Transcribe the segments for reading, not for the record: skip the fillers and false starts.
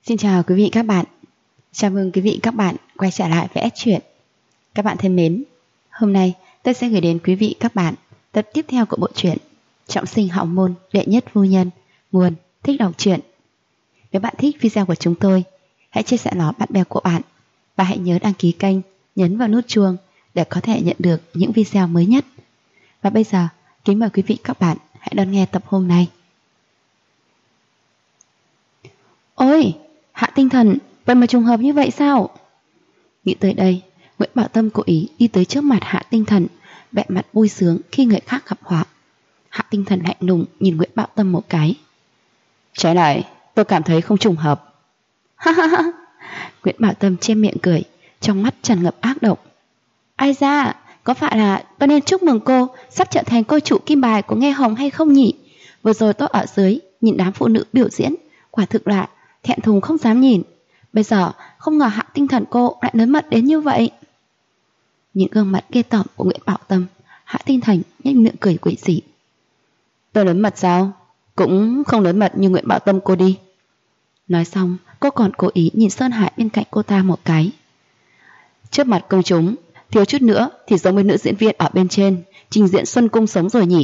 Xin chào quý vị các bạn. Chào mừng quý vị các bạn quay trở lại với S Truyện. Các bạn thân mến, hôm nay tôi sẽ gửi đến quý vị các bạn tập tiếp theo của bộ truyện Trọng sinh hậu môn đệ nhất phu nhân, nguồn Thích đọc truyện. Nếu bạn thích video của chúng tôi, hãy chia sẻ nó bạn bè của bạn và hãy nhớ đăng ký kênh, nhấn vào nút chuông để có thể nhận được những video mới nhất. Và bây giờ, kính mời quý vị các bạn hãy đón nghe tập hôm nay. Ôi, Hạ Tinh Thần, vậy mà trùng hợp như vậy sao? Nghĩ tới đây, Nguyễn Bảo Tâm cố ý đi tới trước mặt Hạ Tinh Thần, vẻ mặt vui sướng khi người khác gặp họa. Hạ Tinh Thần lạnh lùng nhìn Nguyễn Bảo Tâm một cái. Trái lại, tôi cảm thấy không trùng hợp. Ha ha ha. Nguyễn Bảo Tâm che miệng cười, trong mắt tràn ngập ác độc. Ai ra, có phải là tôi nên chúc mừng cô sắp trở thành cô chủ kim bài của Nghe Hồng hay không nhỉ? Vừa rồi tôi ở dưới nhìn đám phụ nữ biểu diễn, quả thực là thẹn thùng không dám nhìn. Bây giờ không ngờ Hạ Tinh Thần cô lại lớn mật đến như vậy. Nhìn gương mặt ghê tởm của Nguyễn Bảo Tâm, Hạ Tinh Thần nhếch miệng cười quỷ dị. Tôi lớn mật sao? Cũng không lớn mật như Nguyễn Bảo Tâm cô đi. Nói xong, cô còn cố ý nhìn Sơn Hải bên cạnh cô ta một cái. Trước mặt công chúng, thiếu chút nữa thì giống với nữ diễn viên ở bên trên trình diễn Xuân Cung Sống rồi nhỉ.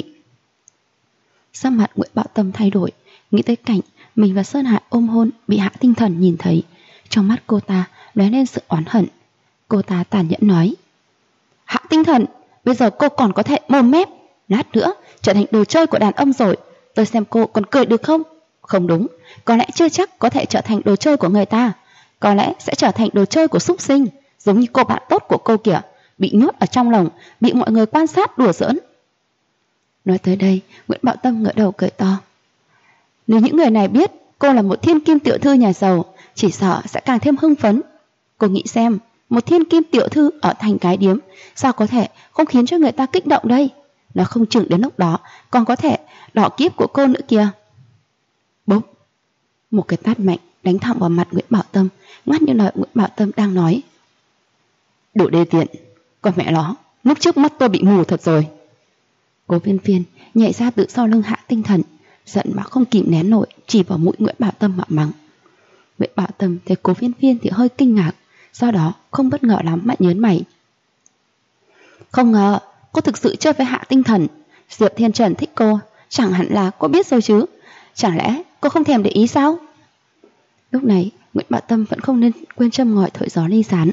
Sắc mặt Nguyễn Bảo Tâm thay đổi, nghĩ tới cảnh mình và Sơn Hải ôm hôn bị Hạ Tinh Thần nhìn thấy. Trong mắt cô ta lóe lên sự oán hận. Cô ta tàn nhẫn nói: Hạ Tinh Thần, bây giờ cô còn có thể mồm mép, lát nữa trở thành đồ chơi của đàn ông rồi, tôi xem cô còn cười được không? Không đúng, có lẽ chưa chắc có thể trở thành đồ chơi của người ta, có lẽ sẽ trở thành đồ chơi của súc sinh, giống như cô bạn tốt của cô kìa, bị nhốt ở trong lồng, bị mọi người quan sát đùa giỡn. Nói tới đây, Nguyễn Bảo Tâm ngửa đầu cười to. Nếu những người này biết cô là một thiên kim tiểu thư nhà giàu, chỉ sợ sẽ càng thêm hưng phấn. Cô nghĩ xem, một thiên kim tiểu thư ở thành cái điếm sao có thể không khiến cho người ta kích động đây? Nó không chừng đến lúc đó còn có thể đỏ kiếp của cô nữa kìa. Bốp! Một cái tát mạnh đánh thẳng vào mặt Nguyễn Bảo Tâm, ngắt như lời Nguyễn Bảo Tâm đang nói. Đủ đê tiện, con mẹ nó, lúc trước mắt tôi bị mù thật rồi. Cố Viên Viên nhảy ra từ sau lưng Hạ Tinh Thần, giận mà không kìm nén nổi, chỉ vào mũi Nguyễn Bảo Tâm mà mắng. Nguyễn Bảo Tâm thấy Cố Viên Viên thì hơi kinh ngạc, do đó không bất ngờ lắm mà nhớn mày. Không ngờ cô thực sự chơi với Hạ Tinh Thần. Diệp Thiên Trần thích cô, chẳng hẳn là cô biết rồi chứ, chẳng lẽ cô không thèm để ý sao? Lúc này Nguyễn Bảo Tâm vẫn không nên quên châm ngòi thổi gió ly rán.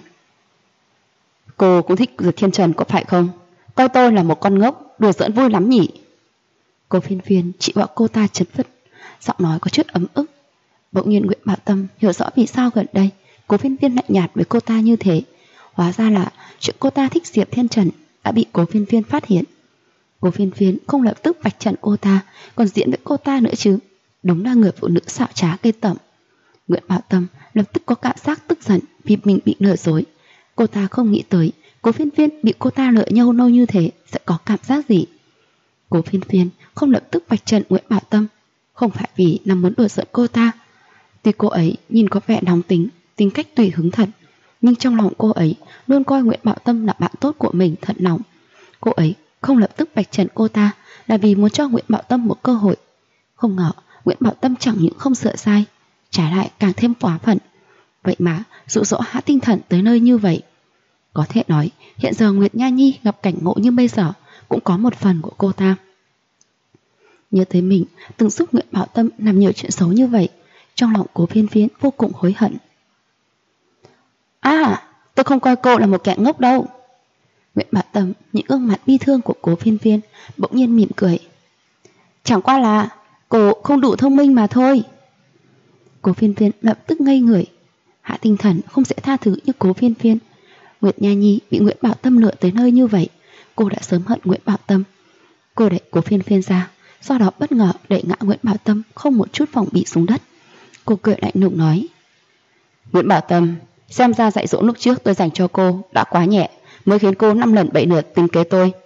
Cô cũng thích Diệp Thiên Trần có phải không? Coi tôi là một con ngốc, đùa giỡn vui lắm nhỉ? Cố Viên Viên chịu vào cô ta chấn vật, giọng nói có chút ấm ức. Bỗng nhiên Nguyễn Bảo Tâm hiểu rõ vì sao gần đây Cố Viên Viên lạnh nhạt với cô ta như thế. Hóa ra là chuyện cô ta thích Diệp Thiên Trần đã bị Cố Viên Viên phát hiện. Cố Viên Viên không lập tức vạch trần cô ta, còn diễn với cô ta nữa chứ. Đúng là người phụ nữ xảo trá ghê tởm. Nguyễn Bảo Tâm lập tức có cảm giác tức giận vì mình bị lừa dối. Cô ta không nghĩ tới Cố Viên Viên bị cô ta lừa nhau nâu như thế sẽ có cảm giác gì. Cố Viên Viên không lập tức vạch trần Nguyễn Bảo Tâm, không phải vì là muốn đùa giỡn cô ta. Tuy cô ấy nhìn có vẻ nóng tính, tính cách tùy hứng thật, nhưng trong lòng cô ấy luôn coi Nguyễn Bảo Tâm là bạn tốt của mình thật lòng. Cô ấy không lập tức vạch trần cô ta là vì muốn cho Nguyễn Bảo Tâm một cơ hội. Không ngờ Nguyễn Bảo Tâm chẳng những không sửa sai, trái lại càng thêm quá phận. Vậy mà dụ dỗ Hạ Tinh Thần tới nơi như vậy. Có thể nói hiện giờ Nguyệt Nha Nhi gặp cảnh ngộ như bây giờ cũng có một phần của cô ta. Nhớ tới mình từng giúp Nguyễn Bảo Tâm làm nhiều chuyện xấu như vậy, trong lòng Cố Viên Viên vô cùng hối hận. Tôi không coi cô là một kẻ ngốc đâu. Nguyễn Bảo Tâm những gương mặt bi thương của Cố Viên Viên bỗng nhiên mỉm cười. Chẳng qua là cô không đủ thông minh mà thôi. Cố Viên Viên lập tức ngây người. Hạ Tinh Thần không sẽ tha thứ như Cố Viên Viên. Nguyệt Nha Nhi bị Nguyễn Bảo Tâm lừa tới nơi như vậy, cô đã sớm hận Nguyễn Bảo Tâm. Cô đẩy Cố Viên Viên ra, sau đó bất ngờ đẩy ngã Nguyễn Bảo Tâm không một chút phòng bị xuống đất. Cô cười lạnh lùng nói: Nguyễn Bảo Tâm, xem ra dạy dỗ lúc trước tôi dành cho cô đã quá nhẹ, mới khiến cô 5 lần 7 lượt tính kế tôi.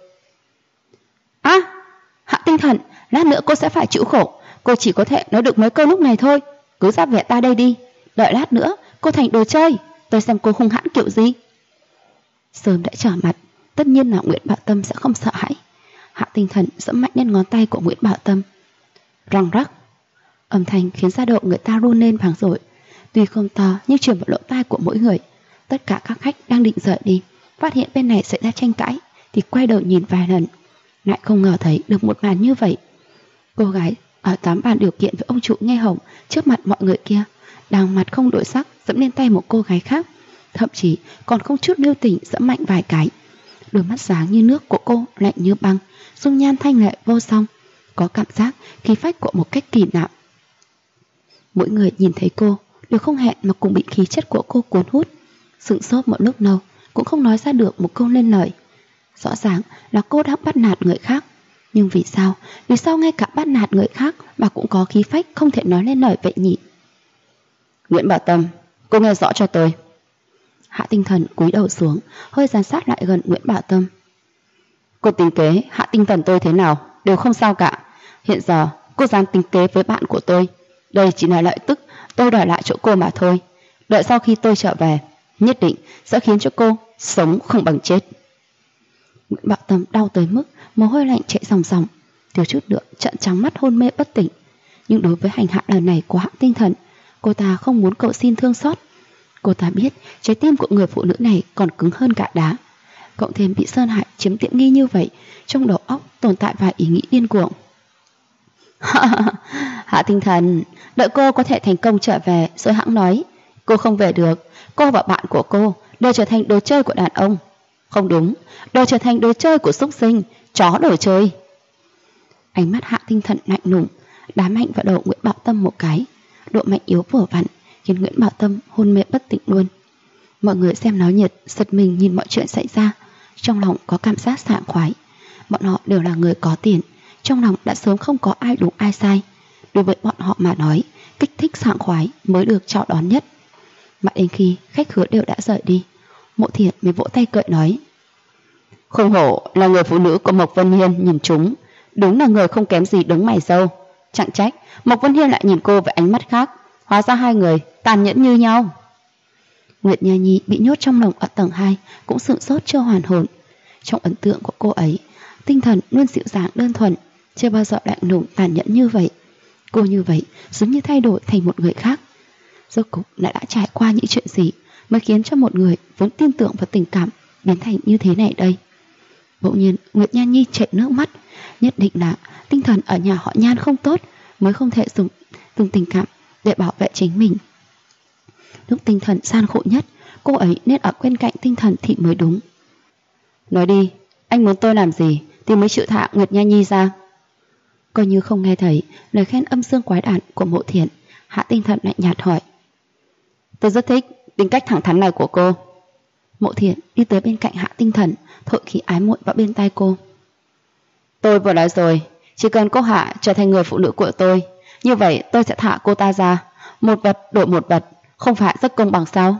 Hạ Tinh Thần, lát nữa cô sẽ phải chịu khổ. Cô chỉ có thể nói được mấy câu lúc này thôi. Cứ ra vẻ ta đây đi, đợi lát nữa cô thành đồ chơi, tôi xem cô hung hãn kiểu gì. Sớm đã trở mặt, tất nhiên là Nguyễn Bảo Tâm sẽ không sợ hãi. Hạ Tinh Thần giẫm mạnh lên ngón tay của Nguyễn Bảo Tâm. Răng rắc, âm thanh khiến da đầu người ta run lên vàng rội. Tuy không to nhưng truyền vào lỗ tai của mỗi người. Tất cả các khách đang định rời đi, phát hiện bên này xảy ra tranh cãi thì quay đầu nhìn vài lần, lại không ngờ thấy được một màn như vậy. Cô gái ở tám bàn điều kiện với ông chủ nghe hồng trước mặt mọi người kia, đang mặt không đổi sắc dẫm lên tay một cô gái khác, thậm chí còn không chút lưu tình dẫm mạnh vài cái. Đôi mắt sáng như nước của cô lạnh như băng, dung nhan thanh lệ vô song, có cảm giác khí phách của một cách kỳ lạ. Mỗi người nhìn thấy cô đều không hẹn mà cùng bị khí chất của cô cuốn hút, sững sốt một lúc lâu cũng không nói ra được một câu lên lời. Rõ ràng là cô đang bắt nạt người khác, nhưng vì sao ngay cả bắt nạt người khác mà cũng có khí phách không thể nói lên lời vậy nhỉ? Nguyễn Bảo Tâm, cô nghe rõ cho tôi. Hạ Tinh Thần cúi đầu xuống, hơi dán sát lại gần Nguyễn Bảo Tâm. Cô tính kế Hạ Tinh Thần tôi thế nào đều không sao cả. Hiện giờ cô dám tính kế với bạn của tôi, đây chỉ là lợi tức tôi đòi lại chỗ cô mà thôi. Đợi sau khi tôi trở về, nhất định sẽ khiến cho cô sống không bằng chết. Nguyễn Bảo Tâm đau tới mức mồ hôi lạnh chảy ròng ròng, thiếu chút nữa trợn trắng mắt hôn mê bất tỉnh. Nhưng đối với hành hạ lần này của Hạ Tinh Thần, cô ta không muốn cậu xin thương xót. Cô ta biết trái tim của người phụ nữ này còn cứng hơn cả đá, cộng thêm bị Sơn Hải chiếm tiện nghi như vậy, trong đầu óc tồn tại vài ý nghĩ điên cuồng. Hạ Tinh Thần, đợi cô có thể thành công trở về rồi hẵng nói. Cô không về được, cô và bạn của cô đều trở thành đồ chơi của đàn ông. Không đúng, đều trở thành đồ chơi của súc sinh, chó đồ chơi. Ánh mắt Hạ Tinh Thần lạnh lùng, đá mạnh vào đầu Nguyễn Bảo Tâm một cái. Độ mạnh yếu vừa vặn khiến Nguyễn Bảo Tâm hôn mê bất tỉnh luôn. Mọi người xem náo nhiệt giật mình nhìn mọi chuyện xảy ra, trong lòng có cảm giác sảng khoái. Bọn họ đều là người có tiền, trong lòng đã sớm không có ai đúng ai sai. Đối với bọn họ mà nói, kích thích sảng khoái mới được chào đón nhất. Mãi đến khi khách khứa đều đã rời đi, Mộ Thiện mới vỗ tay cười nói: Không hổ là người phụ nữ của Mộc Vân Hiên nhìn chúng, đúng là người không kém gì đấng mày râu. Chẳng trách Mộc Vân Hiên lại nhìn cô với ánh mắt khác, hóa ra hai người tàn nhẫn như nhau. Nguyệt Nha Nhi bị nhốt trong lồng ở tầng 2 cũng sửng sốt chưa hoàn hồn. Trong ấn tượng của cô ấy, tinh thần luôn dịu dàng đơn thuần, chưa bao giờ lạnh lùng tàn nhẫn như vậy. Cô như vậy giống như thay đổi thành một người khác. Rốt cục đã trải qua những chuyện gì mới khiến cho một người vốn tin tưởng vào tình cảm biến thành như thế này đây? Bỗng nhiên Nguyệt Nha Nhi chảy nước mắt. Nhất định là tinh thần ở nhà họ Nhan không tốt, mới không thể dùng tình cảm để bảo vệ chính mình. Lúc tinh thần gian khổ nhất, cô ấy nên ở bên cạnh tinh thần thì mới đúng. Nói đi, anh muốn tôi làm gì thì mới chịu thả Nguyệt Nha Nhi ra? Coi như không nghe thấy lời khen âm dương quái đản của Mộ Thiện, Hạ Tinh Thần lạnh nhạt hỏi: Tôi rất thích tính cách thẳng thắn này của cô. Mộ Thiện đi tới bên cạnh Hạ Tinh Thần, thổi khí ái muội vào bên tai cô. Tôi vừa nói rồi, chỉ cần cô Hạ trở thành người phụ nữ của tôi, như vậy tôi sẽ thả cô ta ra. Một vật đổi một vật, không phải rất công bằng sao?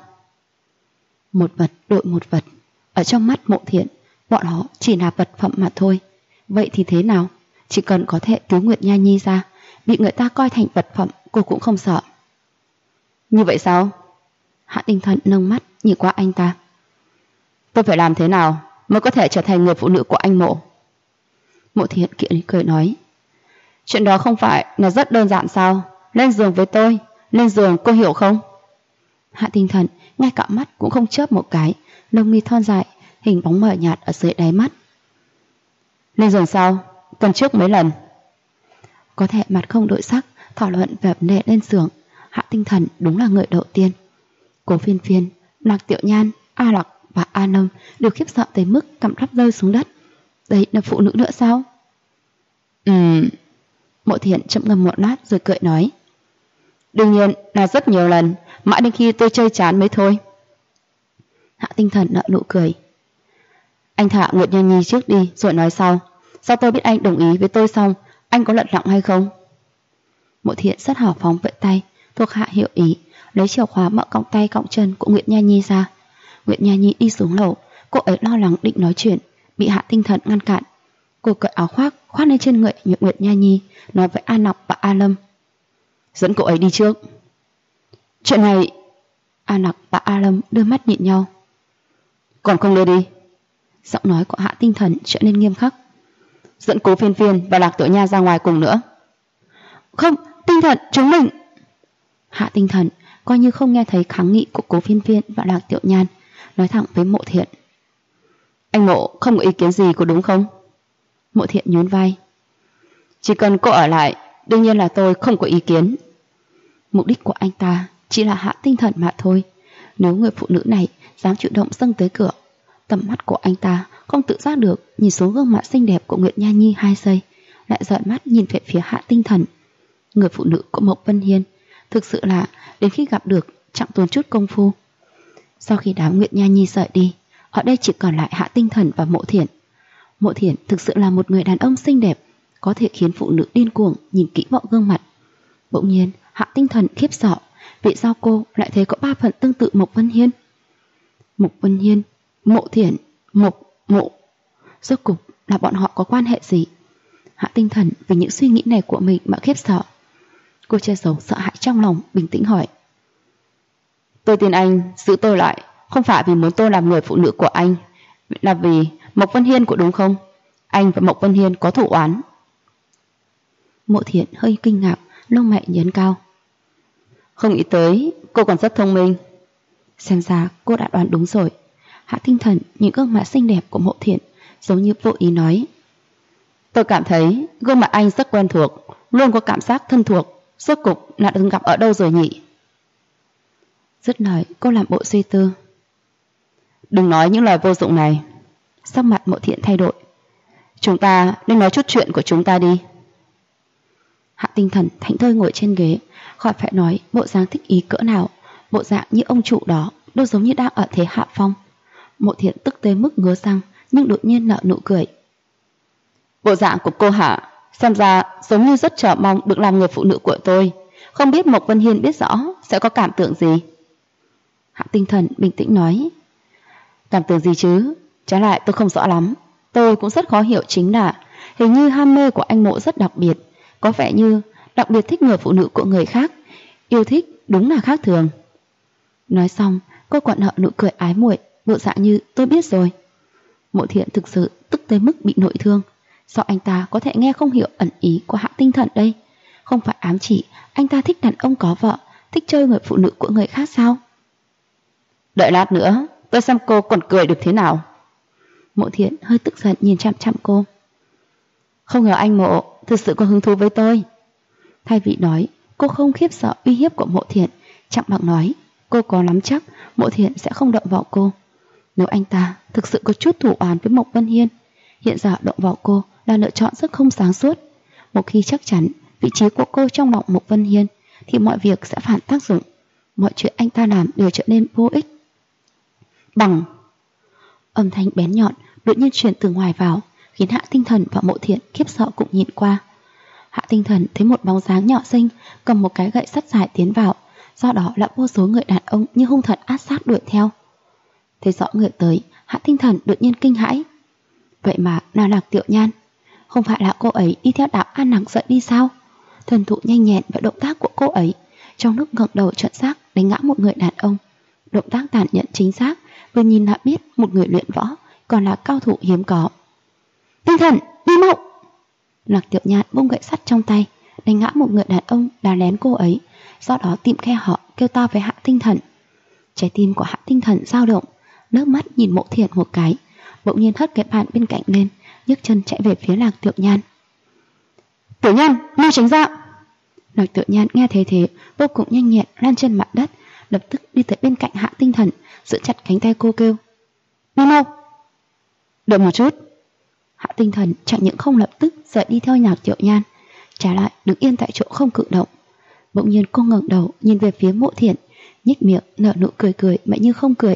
Một vật đổi một vật, ở trong mắt Mộ Thiện, bọn họ chỉ là vật phẩm mà thôi. Vậy thì thế nào? Chỉ cần có thể cứu Nguyệt Nha Nhi ra, bị người ta coi thành vật phẩm, cô cũng không sợ. Như vậy sao? Hạ Tinh Thần nâng mắt nhìn qua anh ta. Tôi phải làm thế nào mới có thể trở thành người phụ nữ của anh Mộ? Mộ Thiện kiệm cười nói: Chuyện đó không phải là rất đơn giản sao? Lên giường với tôi, lên giường, cô hiểu không? Hạ Tinh Thần ngay cả mắt cũng không chớp một cái, lông mi thon dài, hình bóng mờ nhạt ở dưới đáy mắt. Lên giường sao? Tuần trước mấy lần? Có thể mặt không đổi sắc thảo luận về vấn đề lên giường, Hạ Tinh Thần đúng là người đầu tiên. Cố Phiên Phiên, Lạc Tiểu Nhan, A Lạc và A Nông đều khiếp sợ tới mức cằm rắp rơi xuống đất. Đây là phụ nữ nữa sao? Mộ Thiện chậm ngâm một lát rồi cười nói: Đương nhiên là rất nhiều lần, mãi đến khi tôi chơi chán mới thôi. Hạ Tinh Thần nở nụ cười: Anh thả Nguyệt Nha Nhi trước đi rồi nói sau. Sao tôi biết anh đồng ý với tôi xong, anh có lật lọng hay không? Mộ Thiện rất hào phóng vẫy tay, thuộc hạ hiểu ý, lấy chìa khóa mở cọng tay cọng chân của Nguyệt Nha Nhi ra. Nguyệt Nha Nhi đi xuống lầu, cô ấy lo lắng định nói chuyện, bị Hạ Tinh Thần ngăn cản. Cô cởi áo khoác khoác lên trên người Nguyệt Nha Nhi, nói với A Nọc và A Lâm: Dẫn cô ấy đi trước. Chuyện này... A Nọc và A Lâm đưa mắt nhìn nhau. Còn không đưa đi. Giọng nói của Hạ Tinh Thần trở nên nghiêm khắc. Dẫn Cố Phiên Phiên và Lạc Tiểu Nha ra ngoài cùng nữa. Không, Tinh Thần, chúng mình... Hạ Tinh Thần coi như không nghe thấy kháng nghị của Cố Phiên Phiên và Lạc Tiểu Nhan, nói thẳng với Mộ Thiện. Anh Mộ không có ý kiến gì có đúng không? Mộ Thiện nhún vai. Chỉ cần cô ở lại, đương nhiên là tôi không có ý kiến. Mục đích của anh ta chỉ là hạ tinh thần mà thôi. Nếu người phụ nữ này dám chủ động dâng tới cửa, tầm mắt của anh ta không tự giác được nhìn xuống gương mặt xinh đẹp của Nguyệt Nha Nhi 2 giây, lại dõi mắt nhìn về phía Hạ Tinh Thần. Người phụ nữ của Mộc Vân Hiên thực sự là đến khi gặp được chẳng tốn chút công phu. Sau khi đám Nguyệt Nha Nhi rời đi, ở đây chỉ còn lại Hạ Tinh Thần và Mộ Thiển. Mộ Thiển thực sự là một người đàn ông xinh đẹp, có thể khiến phụ nữ điên cuồng nhìn kỹ vào gương mặt. Bỗng nhiên Hạ Tinh Thần khiếp sợ, vì sao cô lại thấy có 3 phần tương tự Mộc Vân Hiên? Mộc Vân Hiên, Mộ Thiển, Mộ. Rốt cục là bọn họ có quan hệ gì? Hạ Tinh Thần vì những suy nghĩ này của mình mà khiếp sợ. Cô che giấu sợ hãi trong lòng, bình tĩnh hỏi. Tôi tin anh giữ tôi lại không phải vì muốn tôi làm người phụ nữ của anh, là vì Mộc Vân Hiên của đúng không? Anh và Mộc Vân Hiên có thù oán. Mộ Thiển hơi kinh ngạc, lông mày nhấn cao. Không nghĩ tới cô còn rất thông minh. Xem ra cô đã đoán đúng rồi. Hạ Tinh Thần nhìn gương mặt xinh đẹp của Mộ Thiển, giống như vô ý nói. Tôi cảm thấy gương mặt anh rất quen thuộc, luôn có cảm giác thân thuộc. Rốt cục là từng gặp ở đâu rồi nhỉ? Dứt lời cô làm bộ suy tư. Đừng nói những lời vô dụng này. Sắc mặt Mộ Thiển thay đổi. Chúng ta nên nói chút chuyện của chúng ta đi. Hạ Tinh Thần thảnh thơi ngồi trên ghế, khỏi phải nói bộ dáng thích ý cỡ nào, bộ dạng như ông chủ đó đâu giống như đang ở thế hạ phong. Mộ Thiển tức tới mức ngứa răng, nhưng đột nhiên nở nụ cười. Bộ dạng của cô Hạ xem ra giống như rất chờ mong được làm người phụ nữ của tôi. Không biết Mộc Vân Hiên biết rõ sẽ có cảm tưởng gì? Hạ Tinh Thần bình tĩnh nói. Cảm tưởng gì chứ? Trái lại tôi không rõ lắm. Tôi cũng rất khó hiểu, chính là hình như ham mê của anh Mộ rất đặc biệt, có vẻ như đặc biệt thích người phụ nữ của người khác. Yêu thích đúng là khác thường. Nói xong cô còn nở nụ cười ái muội, bộ dạng như tôi biết rồi. Mộ Thiện thực sự tức tới mức bị nội thương. Sao anh ta có thể nghe không hiểu ẩn ý của Hạ Tinh Thần đây? Không phải ám chỉ anh ta thích đàn ông có vợ, thích chơi người phụ nữ của người khác sao? Đợi lát nữa tôi xem cô còn cười được thế nào. Mộ Thiện hơi tức giận nhìn chăm chăm cô. Không ngờ anh Mộ thực sự có hứng thú với tôi. Thay vì nói cô không khiếp sợ uy hiếp của Mộ Thiện, chẳng bằng nói cô có nắm chắc Mộ Thiện sẽ không động vào cô. Nếu anh ta thực sự có chút thù oán với Mộc Vân Hiên, hiện giờ động vào cô là lựa chọn rất không sáng suốt. Một khi chắc chắn vị trí của cô trong lòng Mộc Vân Hiên, thì mọi việc sẽ phản tác dụng, mọi chuyện anh ta làm đều trở nên vô ích. Bằng âm thanh bén nhọn đột nhiên truyền từ ngoài vào, khiến Hạ Tinh Thần và Mộ Thiện khiếp sợ cũng nhìn qua. Hạ Tinh Thần thấy một bóng dáng nhỏ xinh cầm một cái gậy sắt dài tiến vào, do đó là vô số người đàn ông như hung thần át sát đuổi theo. Thấy rõ người tới, Hạ Tinh Thần đột nhiên kinh hãi. Vậy mà là Lạc Tiểu Nhan. Không phải là cô ấy đi theo đạo An Nặc rời đi sao? Thần thụ nhanh nhẹn và động tác của cô ấy, trong lúc ngẩng đầu chuẩn xác đánh ngã một người đàn ông. Động tác tàn nhẫn chính xác, vừa nhìn đã biết một người luyện võ, còn là cao thủ hiếm có. Tinh Thần, đi mau! Lạc Tiểu Nhan vung gậy sắt trong tay, đánh ngã một người đàn ông đá lén cô ấy, sau đó tìm khe hở kêu to với Hạ Tinh Thần. Trái tim của Hạ Tinh Thần dao động, nước mắt nhìn Mộ Thiện một cái, bỗng nhiên hất cái bàn bên cạnh lên, nhấc chân chạy về phía Lạc Tiểu Nhan. Tiểu Nhan, mau tránh ra! Lạc Tiểu Nhan nghe thấy thế, vô cùng nhanh nhẹn lăn trên mặt đất, lập tức đi tới bên cạnh Hạ Tinh Thần, giữ chặt cánh tay cô kêu. Đi mau! Đợi một chút. Hạ Tinh Thần chẳng những không lập tức rời đi theo Lạc Tiểu Nhan, trái lại đứng yên tại chỗ không cử động. Bỗng nhiên cô ngẩng đầu nhìn về phía Mộ Thiện, nhếch miệng nở nụ cười cười mà như không cười.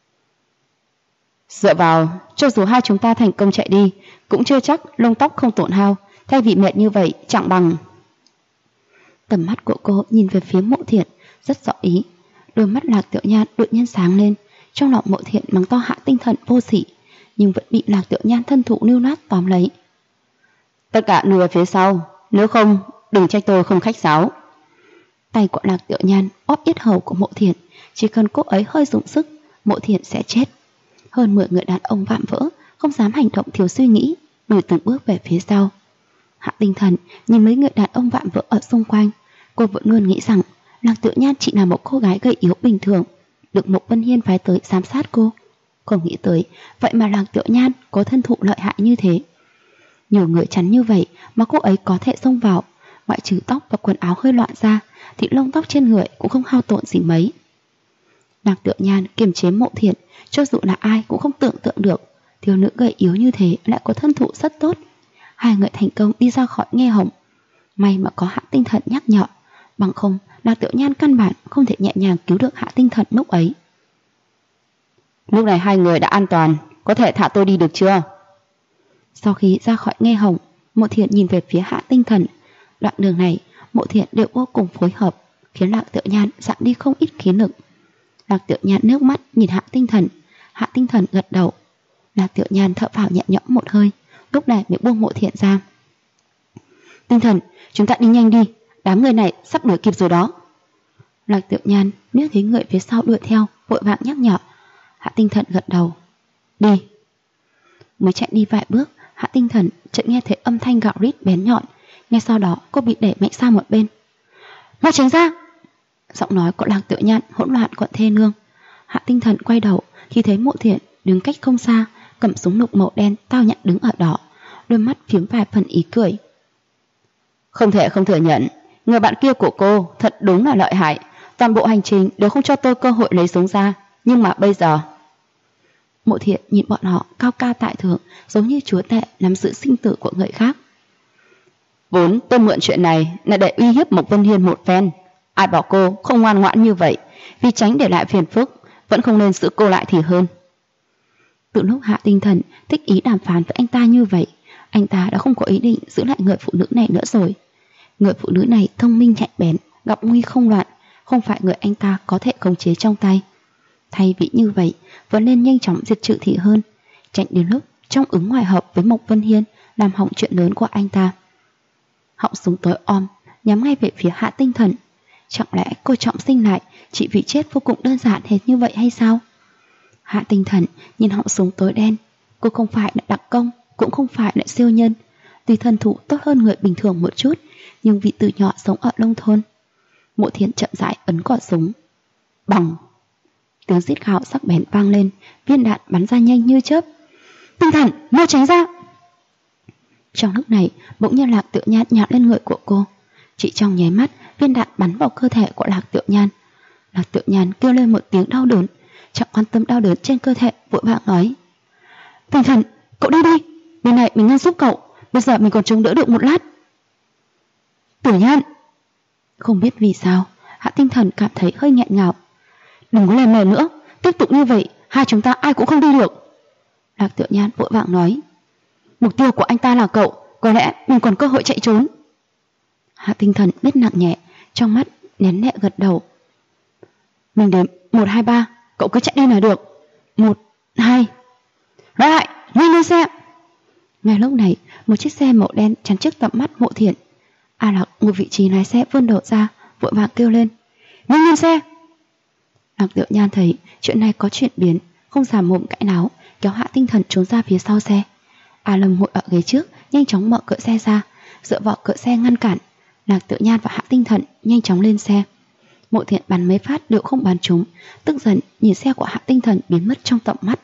Dựa vào, cho dù hai chúng ta thành công chạy đi, cũng chưa chắc lông tóc không tổn hao, thay vì mệt như vậy chẳng bằng. Tầm mắt của cô nhìn về phía Mộ Thiện rất rõ ý, đôi mắt Lạc Tiểu Nhan đột nhiên sáng lên, trong lòng Mộ Thiện mắng to Hạ Tinh Thần vô sỉ, nhưng vẫn bị Lạc Tiểu Nhan thân thủ lưu loát tóm lấy. Tất cả lùi về phía sau, nếu không đừng trách tôi không khách sáo. Tay của Lạc Tiểu Nhan óp yết hầu của Mộ Thiện, chỉ cần cô ấy hơi dùng sức, Mộ Thiện sẽ chết. Hơn 10 người đàn ông vạm vỡ không dám hành động thiếu suy nghĩ, lùi từng bước về phía sau. Hạ Tinh Thần nhìn mấy người đàn ông vạm vỡ ở xung quanh, cô vẫn luôn nghĩ rằng Lạc Tiểu Nhan chỉ là một cô gái gầy yếu bình thường, được Mộc Vân Hiên phái tới giám sát cô. Không nghĩ tới, vậy mà Lạc Tiểu Nhan có thân thụ lợi hại như thế. Nhiều người chắn như vậy mà cô ấy có thể xông vào, ngoại trừ tóc và quần áo hơi loạn ra thì lông tóc trên người cũng không hao tổn gì mấy. Lạc Tiểu Nhan kiềm chế Mộ Thiện, cho dù là ai cũng không tưởng tượng được thiếu nữ gầy yếu như thế lại có thân thụ rất tốt. Hai người thành công đi ra khỏi Nghe Hồng. May mà có Hạ Tinh Thần nhắc nhở, bằng không Lạc Tiểu Nhan căn bản không thể nhẹ nhàng cứu được Hạ Tinh Thần lúc ấy. Lúc này hai người đã an toàn, có thể thả tôi đi được chưa? Sau khi ra khỏi Nghe Hồng, Mộ Thiện nhìn về phía Hạ Tinh Thần. Đoạn đường này Mộ Thiện đều vô cùng phối hợp, khiến Lạc Tiểu Nhan giảm đi không ít khí lực. Lạc Tiểu Nhan nước mắt nhìn Hạ Tinh Thần. Hạ Tinh Thần gật đầu. Lạc Tiểu Nhan thở phào nhẹ nhõm một hơi, lúc này mới buông Mộ Thiện ra. Tinh Thần, chúng ta đi nhanh đi, đám người này sắp đuổi kịp rồi đó. Lạc Tiểu Nhan nếu thấy người phía sau đuổi theo, vội vàng nhắc nhở. Hạ Tinh Thần gật đầu. Đi. Mới chạy đi vài bước, Hạ Tinh Thần chợt nghe thấy âm thanh gạo rít bén nhọn. Ngay sau đó cô bị đẩy mạnh sang một bên. Mau tránh ra! Giọng nói của Lạc Tiểu Nhan hỗn loạn còn thê lương. Hạ Tinh Thần quay đầu khi thấy Mộ Thiện đứng cách không xa, cầm súng lục màu đen tao nhã đứng ở đó, đôi mắt phiếm vài phần ý cười. Không thể không thừa nhận, người bạn kia của cô thật đúng là lợi hại. Toàn bộ hành trình đều không cho tôi cơ hội lấy súng ra, nhưng mà bây giờ... Mộ Thiện nhìn bọn họ cao cao tại thượng, giống như chúa tể nắm giữ sinh tử của người khác. Vốn tôi mượn chuyện này là để uy hiếp Mộc Vân Hiên một phen. Ai bảo cô không ngoan ngoãn như vậy, vì tránh để lại phiền phức, vẫn không nên giữ cô lại thì hơn. Từ lúc Hạ Tinh Thần thích ý đàm phán với anh ta như vậy, anh ta đã không có ý định giữ lại người phụ nữ này nữa rồi. Người phụ nữ này thông minh nhạy bén, gặp nguy không loạn, không phải người anh ta có thể khống chế trong tay. Thay vì như vậy, vẫn nên nhanh chóng diệt trừ thì hơn, tránh đến lúc trong ứng ngoài hợp với Mộc Vân Hiên làm hỏng chuyện lớn của anh ta. Họng súng tối om nhắm ngay về phía Hạ Tinh Thần. Chẳng lẽ cô trọng sinh lại chỉ vì chết vô cùng đơn giản hết như vậy hay sao? Hạ Tinh Thần nhìn họng súng tối đen. Cô không phải là đặc công, cũng không phải là siêu nhân. Tuy thân thủ tốt hơn người bình thường một chút, nhưng vì từ nhỏ sống ở nông thôn. Mộ Thiện chậm rãi ấn cò súng. Bằng! Tiếng rít gào sắc bén vang lên, viên đạn bắn ra nhanh như chớp. Tinh Thần, mau tránh ra! Trong lúc này, bỗng nhiên Lạc Tiểu Nhan nhào lên người của cô. Chỉ trong nháy mắt, viên đạn bắn vào cơ thể của Lạc Tiểu Nhan. Lạc Tiểu Nhan kêu lên một tiếng đau đớn, chẳng quan tâm đau đớn trên cơ thể, vội vàng nói: Tinh Thần, cậu đi đi, bên này mình ngăn giúp cậu, bây giờ mình còn chống đỡ được một lát. Tiểu Nhan! Không biết vì sao, Hạ Tinh Thần cảm thấy hơi nghẹn ngào. Đừng có làm mề nữa, tiếp tục như vậy, hai chúng ta ai cũng không đi được. Lạc Tiểu Nhan vội vàng nói: Mục tiêu của anh ta là cậu, có lẽ mình còn cơ hội chạy trốn. Hạ Tinh Thần biết nặng nhẹ, trong mắt nén nhẹ gật đầu. Mình đếm 1, 2, 3, cậu cứ chạy đi là được. 1, 2. Nói lại, nhanh lên xe. Ngay lúc này, một chiếc xe màu đen chắn trước tầm mắt Mộ Thiện. A Lạc ngồi vị trí lái xe vươn đầu ra, vội vàng kêu lên: nhanh lên xe. Lạc Tiểu Nhan thấy chuyện này có chuyển biến, không giảm mồm cãi náo, kéo Hạ Tinh Thần trốn ra phía sau xe. A Lâm ngồi ở ghế trước, nhanh chóng mở cửa xe ra, dựa vào cửa xe ngăn cản. Lạc Tiểu Nhan và Hạ Tinh Thần nhanh chóng lên xe. Mộ Thiện bắn mấy phát đều không bắn trúng, tức giận nhìn xe của Hạ Tinh Thần biến mất trong tầm mắt.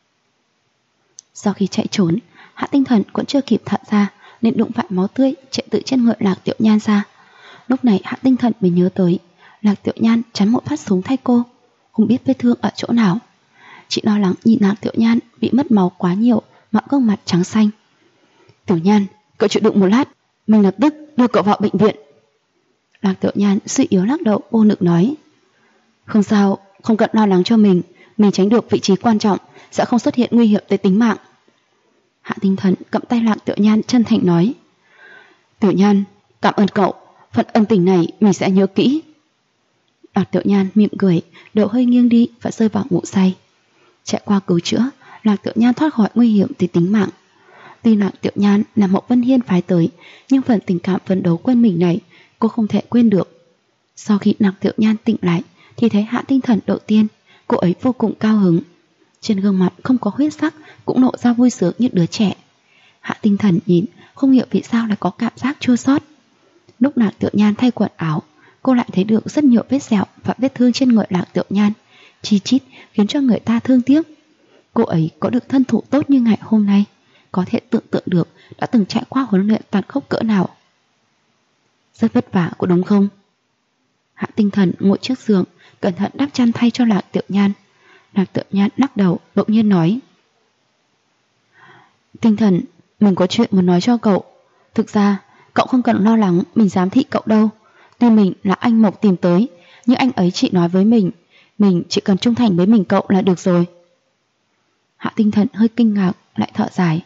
Sau khi chạy trốn, Hạ Tinh Thần cũng chưa kịp thở ra, nên đụng phải máu tươi chạy từ trên người Lạc Tiểu Nhan ra. Lúc này Hạ Tinh Thần mới nhớ tới Lạc Tiểu Nhan chắn một phát súng thay cô, không biết vết thương ở chỗ nào. Chị lo lắng nhìn Lạc Tiểu Nhan bị mất máu quá nhiều mà gương mặt trắng xanh. Tiểu Nhan, cậu chịu đựng một lát, mình lập tức đưa cậu vào bệnh viện. Lạc Tiểu Nhan suy yếu lắc đầu vô lực nói: không sao, không cần lo lắng cho mình tránh được vị trí quan trọng, sẽ không xuất hiện nguy hiểm tới tính mạng. Hạ Tinh Thần cầm tay Lạc Tiểu Nhan chân thành nói: Tiểu Nhan, cảm ơn cậu, phần ân tình này mình sẽ nhớ kỹ. Lạc Tiểu Nhan mỉm cười, đầu hơi nghiêng đi và rơi vào ngủ say. Chạy qua cứu chữa, Lạc Tiểu Nhan thoát khỏi nguy hiểm tới tính mạng. Tuy Lạc Tiểu Nhan là Mộc Vân Hiên phái tới, nhưng phần tình cảm phấn đấu quên mình này cô không thể quên được. Sau khi Lạc Tiểu Nhan tỉnh lại thì thấy Hạ Tinh Thần đầu tiên, cô ấy vô cùng cao hứng. Trên gương mặt không có huyết sắc, cũng lộ ra vui sướng như đứa trẻ. Hạ Tinh Thần nhìn, không hiểu vì sao lại có cảm giác chua xót. Lúc Lạc Tiểu Nhan thay quần áo, cô lại thấy được rất nhiều vết sẹo và vết thương trên người Lạc Tiểu Nhan, chi chít khiến cho người ta thương tiếc. Cô ấy có được thân thủ tốt như ngày hôm nay, có thể tưởng tượng được đã từng trải qua huấn luyện tàn khốc cỡ nào. Rất vất vả có đúng không? Hạ Tinh Thần ngồi trước giường, cẩn thận đắp chăn thay cho Lạc Tiểu Nhan. Lạc Tiểu Nhan lắc đầu, bỗng nhiên nói: Tinh Thần, mình có chuyện muốn nói cho cậu. Thực ra, cậu không cần lo lắng mình giám thị cậu đâu. Tuy mình là anh Mộc tìm tới, nhưng anh ấy chỉ nói với mình chỉ cần trung thành với mình cậu là được rồi. Hạ Tinh Thần hơi kinh ngạc, lại thở dài.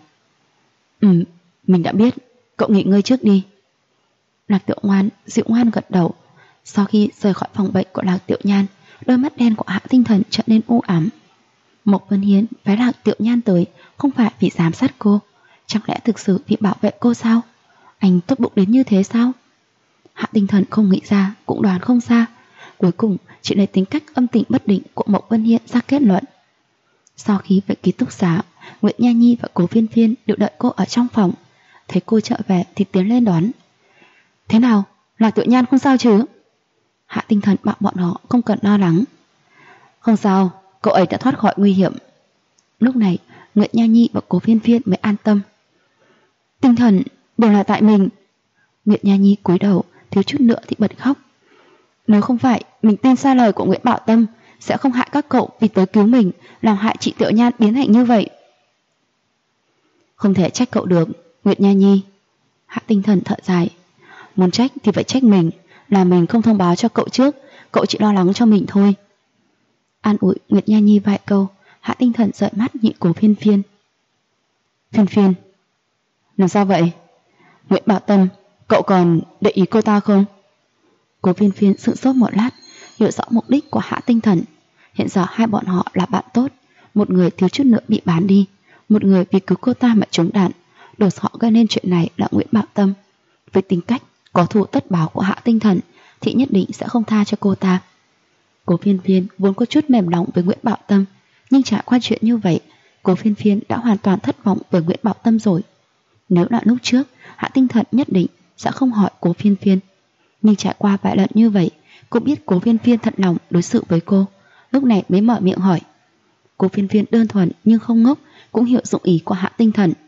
Mình đã biết, cậu nghỉ ngơi trước đi. Lạc Tiểu Ngoan dịu ngoan gật đầu. Sau khi rời khỏi phòng bệnh của Lạc Tiểu Nhan, đôi mắt đen của Hạ Tinh Thần trở nên u ám. Mộc Vân Hiên phái Lạc Tiểu Nhan tới không phải vì giám sát cô, chẳng lẽ thực sự vì bảo vệ cô sao? Anh tốt bụng đến như thế sao? Hạ Tinh Thần không nghĩ ra, cũng đoán không xa. Cuối cùng chỉ lấy tính cách âm tình bất định của Mộc Vân Hiên ra kết luận. Sau khi về ký túc xá, Nguyệt Nha Nhi và Cố Phiên Phiên đều đợi cô ở trong phòng. Thấy cô trở về thì tiến lên đón. Thế nào? Lạc Tiểu Nhan không sao chứ? Hạ Tinh Thần bảo bọn họ không cần lo lắng. Không sao, cậu ấy đã thoát khỏi nguy hiểm. Lúc này Nguyệt Nha Nhi và Cố Phiên Phiên mới an tâm. Tinh Thần, đều là tại mình. Nguyệt Nha Nhi cúi đầu, thiếu chút nữa thì bật khóc. Nếu không phải mình tin sai lời của Nguyễn Bảo Tâm, sẽ không hại các cậu vì tới cứu mình, làm hại chị Tiểu Nhan biến thành như vậy. Không thể trách cậu được, Nguyệt Nha Nhi. Hạ Tinh Thần thở dài. Muốn trách thì phải trách mình, là mình không thông báo cho cậu trước, cậu chỉ lo lắng cho mình thôi. An ủi Nguyệt Nha Nhi vài câu, Hạ Tinh Thần dõi mắt nhìn Cố Phiên Phiên. Phiên Phiên, làm sao vậy? Nguyễn Bảo Tâm, cậu còn để ý cô ta không? Cố Phiên Phiên sững sốt một lát, hiểu rõ mục đích của Hạ Tinh Thần. Hiện giờ hai bọn họ là bạn tốt, một người thiếu chút nữa bị bán đi, một người vì cứu cô ta mà trúng đạn. Đột họ gây nên chuyện này là Nguyễn Bảo Tâm. Với tính cách có thù tất báo của Hạ Tinh Thần thì nhất định sẽ không tha cho cô ta. Cố Phiên Phiên vốn có chút mềm lòng với Nguyễn Bảo Tâm, nhưng trải qua chuyện như vậy, Cố Phiên Phiên đã hoàn toàn thất vọng với Nguyễn Bảo Tâm rồi. Nếu là lúc trước, Hạ Tinh Thần nhất định sẽ không hỏi Cố Phiên Phiên. Nhưng trải qua vài lần như vậy, cô biết Cố Phiên Phiên thật lòng đối xử với cô, lúc này mới mở miệng hỏi. Cố Phiên Phiên đơn thuần nhưng không ngốc, cũng hiểu dụng ý của Hạ Tinh Thần.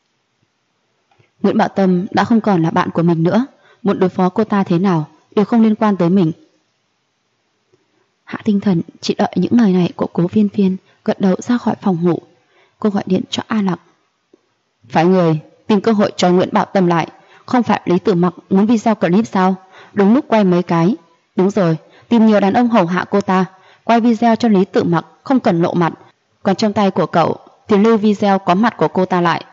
Nguyễn Bảo Tâm đã không còn là bạn của mình nữa, muốn đối phó cô ta thế nào đều không liên quan tới mình. Hạ Tinh Thần chỉ đợi những lời này của Cố Phiên Phiên, gật đầu ra khỏi phòng ngủ. Cô gọi điện cho A Lặc. Phải người tìm cơ hội cho Nguyễn Bảo Tâm lại. Không phải Lý Tử Mặc muốn video clip sao? Đúng lúc quay mấy cái. Đúng rồi, tìm nhiều đàn ông hầu hạ cô ta, quay video cho Lý Tử Mặc, không cần lộ mặt. Còn trong tay của cậu thì lưu video có mặt của cô ta lại.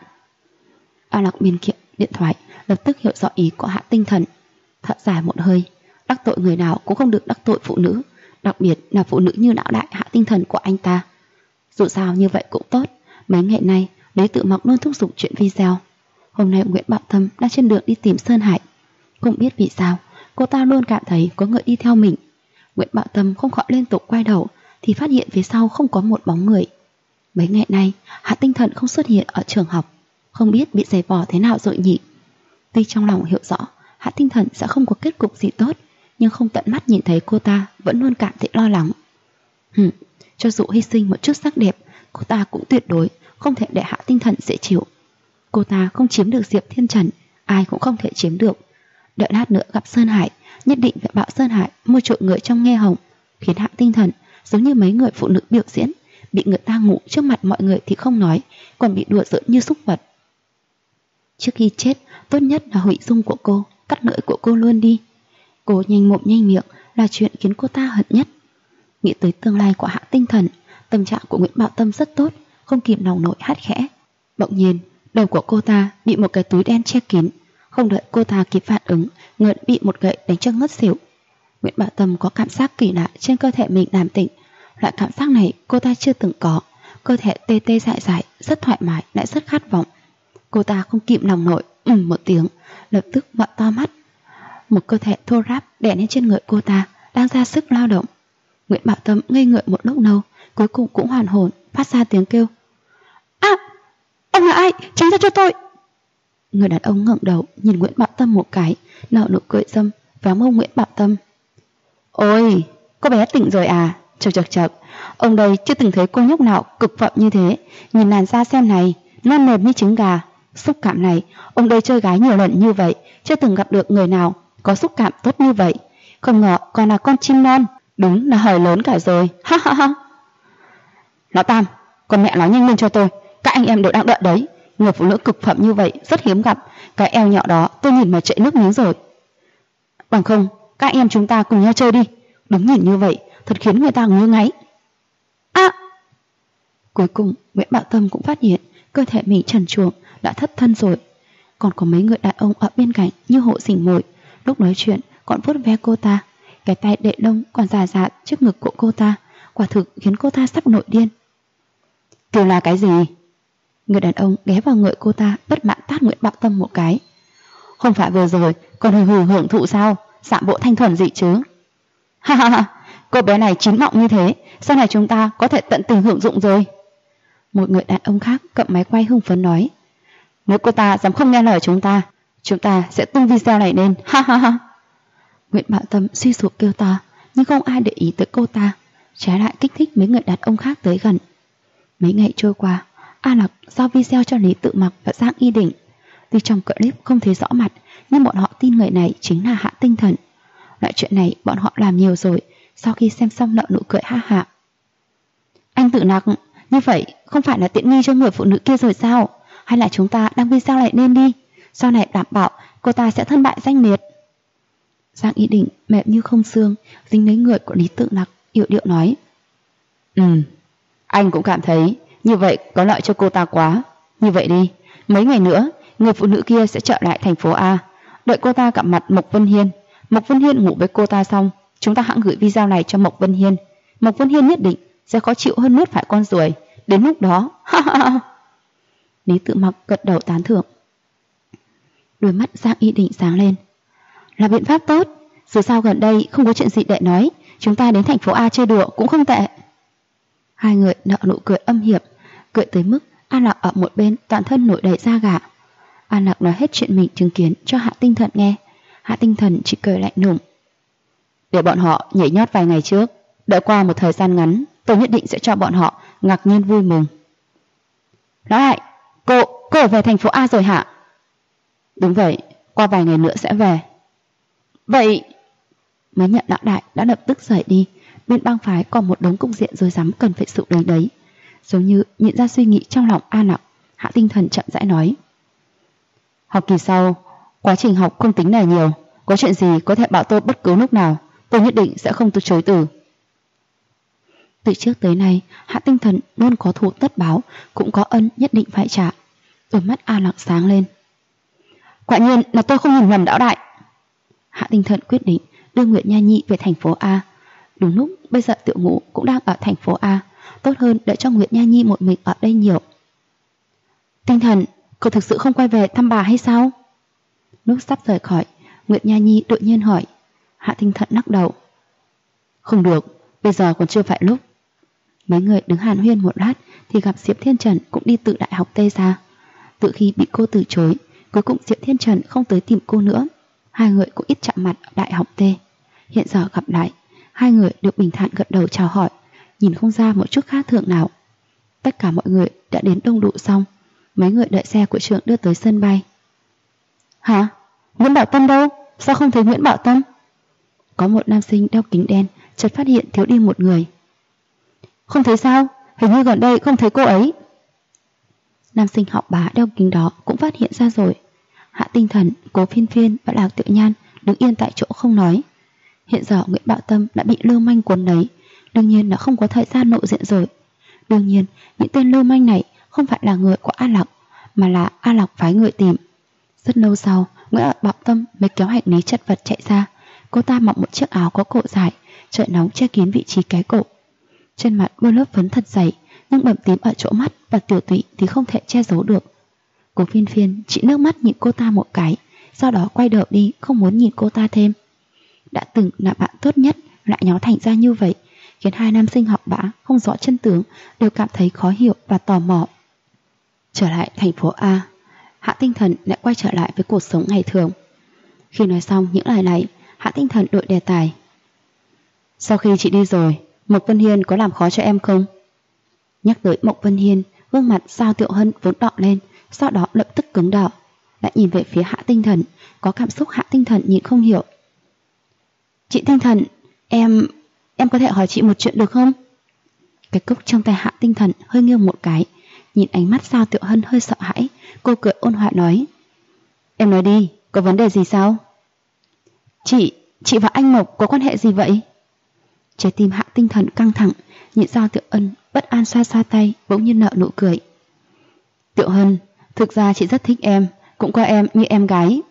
A Lặc biên kiện điện thoại, lập tức hiểu rõ ý của Hạ Tinh Thần. Thở dài một hơi, đắc tội người nào cũng không được đắc tội phụ nữ, đặc biệt là phụ nữ như não đại Hạ Tinh Thần của anh ta. Dù sao như vậy cũng tốt. Mấy ngày nay Lý Tử Mặc luôn thúc giục chuyện video. Hôm nay Nguyễn Bảo Tâm đang trên đường đi tìm Sơn Hải. Không biết vì sao cô ta luôn cảm thấy có người đi theo mình. Nguyễn Bảo Tâm không khỏi liên tục quay đầu thì phát hiện phía sau không có một bóng người. Mấy ngày nay Hạ Tinh Thần không xuất hiện ở trường học, không biết bị giày vò thế nào rồi nhỉ. Tuy trong lòng hiểu rõ Hạ Tinh Thần sẽ không có kết cục gì tốt, nhưng không tận mắt nhìn thấy cô ta vẫn luôn cảm thấy lo lắng. Cho dù hy sinh một chút sắc đẹp, cô ta cũng tuyệt đối không thể để Hạ Tinh Thần dễ chịu. Cô ta không chiếm được Diệp Thiên Trần, ai cũng không thể chiếm được. Đợi lát nữa gặp Sơn Hải, nhất định phải bảo Sơn Hải mua trội người trong nghe hồng, khiến Hạ Tinh Thần giống như mấy người phụ nữ biểu diễn, bị người ta ngủ trước mặt mọi người thì không nói, còn bị đùa giỡn như súc vật. Trước khi chết, tốt nhất là hủy dung của cô, cắt lưỡi của cô luôn đi. Cô nhanh mồm nhanh miệng là chuyện khiến cô ta hận nhất. Nghĩ tới tương lai của Hạ Tinh Thần, tâm trạng của Nguyễn Bảo Tâm rất tốt, không kìm lòng nổi hát khẽ. Bỗng nhiên, đầu của cô ta bị một cái túi đen che kín, không đợi cô ta kịp phản ứng, người đã bị một gậy đánh cho ngất xỉu. Nguyễn Bảo Tâm có cảm giác kỳ lạ trên cơ thể mình làm tỉnh. Loại cảm giác này cô ta chưa từng có, cơ thể tê tê dại dại, rất thoải mái lại rất khát vọng. Cô ta không kìm lòng nổi, một tiếng, lập tức mở to mắt. Một cơ thể thô ráp đè lên trên người cô ta, đang ra sức lao động. Nguyễn Bảo Tâm ngây người một lúc lâu, cuối cùng cũng hoàn hồn, phát ra tiếng kêu. Ông là ai? Tránh ra cho tôi! Người đàn ông ngẩng đầu nhìn Nguyễn Bảo Tâm một cái, nở nụ cười dâm, véo mông Nguyễn Bảo Tâm. Ôi, cô bé tỉnh rồi à? Chật, ông đây chưa từng thấy cô nhóc nào cực phẩm như thế. Nhìn làn da xem này, non mềm như trứng gà. Xúc cảm này, ông đây chơi gái nhiều lần như vậy, chưa từng gặp được người nào có xúc cảm tốt như vậy. Không ngờ còn là con chim non, đúng là hời lớn cả rồi. Ha ha ha. Lão Tam, con mẹ nói nhanh lên cho tôi, các anh em đều đang đợi đấy. Người phụ nữ cực phẩm như vậy rất hiếm gặp, cái eo nhỏ đó tôi nhìn mà chảy nước miếng rồi. Bằng không, các anh em chúng ta cùng nhau chơi đi. Đứng nhìn như vậy thật khiến người ta ngứa ngáy. Cuối cùng Nguyễn Bảo Tâm cũng phát hiện cơ thể mình trần truồng đã thất thân rồi. Còn có mấy người đàn ông ở bên cạnh như hộ rình mồi, lúc nói chuyện còn vuốt ve cô ta, cái tay đệ lông còn rà rạt trước ngực của cô ta, quả thực khiến cô ta sắp nổi điên. Kêu là cái gì? Người đàn ông ghé vào người cô ta, bất mãn tát Nguyễn Bảo Tâm một cái. Không phải vừa rồi còn hưởng thụ sao? Dạng bộ thanh thuần gì chứ? Ha ha ha, cô bé này chín mọng như thế, sau này chúng ta có thể tận tình hưởng dụng rồi. Một người đàn ông khác cầm máy quay hưng phấn nói. Nếu cô ta dám không nghe lời chúng ta sẽ tung video này lên. Ha ha ha. Nguyễn Bảo Tâm suy sụp kêu to, nhưng không ai để ý tới cô ta, trái lại kích thích mấy người đàn ông khác tới gần. Mấy ngày trôi qua, A Lạc giao video cho Lý Tự Mặc và Giang Y Định. Tuy trong clip không thấy rõ mặt, nhưng bọn họ tin người này chính là Hạ Tinh Thần. Loại chuyện này bọn họ làm nhiều rồi. Sau khi xem xong nở nụ cười ha hả. Anh Tự Mặc, như vậy không phải là tiện nghi cho người phụ nữ kia rồi sao? Hay là chúng ta đăng video lại nên đi, sau này đảm bảo cô ta sẽ thân bại danh liệt. Giang Y Định mềm như không xương dính lấy người của Lý Tự Mặc, yệu điệu nói. Anh cũng cảm thấy như vậy có lợi cho cô ta quá. Như vậy đi, mấy ngày nữa người phụ nữ kia sẽ trở lại thành phố A, đợi cô ta gặp mặt Mộc Vân Hiên. Mộc Vân Hiên ngủ với cô ta xong, chúng ta hãng gửi video này cho Mộc Vân Hiên. Mộc Vân Hiên nhất định sẽ khó chịu hơn nuốt phải con ruồi. Đến lúc đó, ha ha ha. Lý Tự Mặc gật đầu tán thưởng. Đôi mắt Giang Y Định sáng lên. Là biện pháp tốt, dù sao gần đây không có chuyện gì để nói, chúng ta đến thành phố A chơi đùa cũng không tệ. Hai người nở nụ cười âm hiểm, cười tới mức An Lạc ở một bên toàn thân nổi đầy da gà. An Lạc nói hết chuyện mình chứng kiến cho Hạ Tinh Thần nghe. Hạ Tinh Thần chỉ cười lạnh lùng. Để bọn họ nhảy nhót vài ngày trước, đợi qua một thời gian ngắn, tôi nhất định sẽ cho bọn họ ngạc nhiên vui mừng. Nói lại, cô về thành phố A rồi hả? Đúng vậy, qua vài ngày nữa sẽ về. Vậy mới nhận lão đại đã lập tức rời đi. Bên bang phái còn một đống cục diện rối rắm cần phải xử lý đấy. Giống như nhận ra suy nghĩ trong lòng An Lạc, Hạ Tinh Thần chậm rãi nói. Học kỳ sau, quá trình học không tính là nhiều, có chuyện gì có thể bảo tôi bất cứ lúc nào, tôi nhất định sẽ không từ chối từ. Từ trước tới nay, Hạ Tinh Thần luôn có thù tất báo, cũng có ân nhất định phải trả. Đôi mắt An Lạc sáng lên. Quả nhiên là tôi không nhìn nhầm lão đại. Hạ Tinh Thần quyết định đưa Nguyệt Nha Nhi về thành phố A. Đúng lúc bây giờ Tiểu Ngũ cũng đang ở thành phố A, tốt hơn để cho Nguyệt Nha Nhi một mình ở đây nhiều. Tinh Thần, cậu thực sự không quay về thăm bà hay sao? Lúc sắp rời khỏi, Nguyệt Nha Nhi đột nhiên hỏi. Hạ Tinh Thần lắc đầu. Không được, bây giờ còn chưa phải lúc. Mấy người đứng hàn huyên một lát thì gặp Diệp Thiên Trần cũng đi từ Đại học Tây ra. Từ khi bị cô từ chối, cuối cùng Diệp Thiên Trần không tới tìm cô nữa. Hai người cũng ít chạm mặt ở Đại học T. Hiện giờ gặp lại, hai người được bình thản gật đầu chào hỏi, nhìn không ra một chút khác thường nào. Tất cả mọi người đã đến đông đủ xong. Mấy người đợi xe của trường đưa tới sân bay. Hả? Nguyễn Bảo Tâm đâu? Sao không thấy Nguyễn Bảo Tâm? Có một nam sinh đeo kính đen chợt phát hiện thiếu đi một người. Không thấy sao? Hình như gần đây không thấy cô ấy. Nam sinh học bá đeo kính đó cũng phát hiện ra rồi. Hạ Tinh Thần, Cố Phiên Phiên và Lạc Tự Nhan đứng yên tại chỗ không nói. Hiện giờ Nguyễn Bảo Tâm đã bị lưu manh cuốn lấy, đương nhiên là không có thời gian lộ diện rồi. Đương nhiên những tên lưu manh này không phải là người của A Lạc, mà là A Lạc phái người tìm. Rất lâu sau, Nguyễn Bảo Tâm mới kéo hành lý chật vật chạy ra. Cô ta mặc một chiếc áo có cổ dài, trời nóng che kín vị trí cái cổ. Trên mặt bôi lớp phấn thật dày, nhưng bầm tím ở chỗ mắt và tiểu tụy thì không thể che giấu được. Cố Phiên Phiên chỉ nước mắt nhìn cô ta một cái, sau đó quay đầu đi, không muốn nhìn cô ta thêm. Đã từng là bạn tốt nhất lại nháo thành ra như vậy, khiến hai nam sinh học bá không rõ chân tướng đều cảm thấy khó hiểu và tò mò. Trở lại thành phố A, Hạ Tinh Thần lại quay trở lại với cuộc sống ngày thường. Khi nói xong những lời này, Hạ Tinh Thần đổi đề tài. Sau khi chị đi rồi, Mộc Vân Hiên có làm khó cho em không? Nhắc tới Mộc Vân Hiên, gương mặt Giao Tiểu Hân vốn đỏ lên, sau đó lập tức cứng đỏ, lại nhìn về phía Hạ Tinh Thần, có cảm xúc Hạ Tinh Thần nhìn không hiểu. Chị Tinh Thần, em có thể hỏi chị một chuyện được không? Cái cốc trong tay Hạ Tinh Thần hơi nghiêng một cái, nhìn ánh mắt Giao Tiểu Hân hơi sợ hãi, cô cười ôn hòa nói. Em nói đi, có vấn đề gì sao? Chị và anh Mộc có quan hệ gì vậy? Trái tim Hạ Tinh Thần căng thẳng, nhìn Giao Tiểu Hân bất an xoa xoa tay, bỗng nhiên nở nụ cười. Tiểu Hân, thực ra chị rất thích em, cũng coi em như em gái.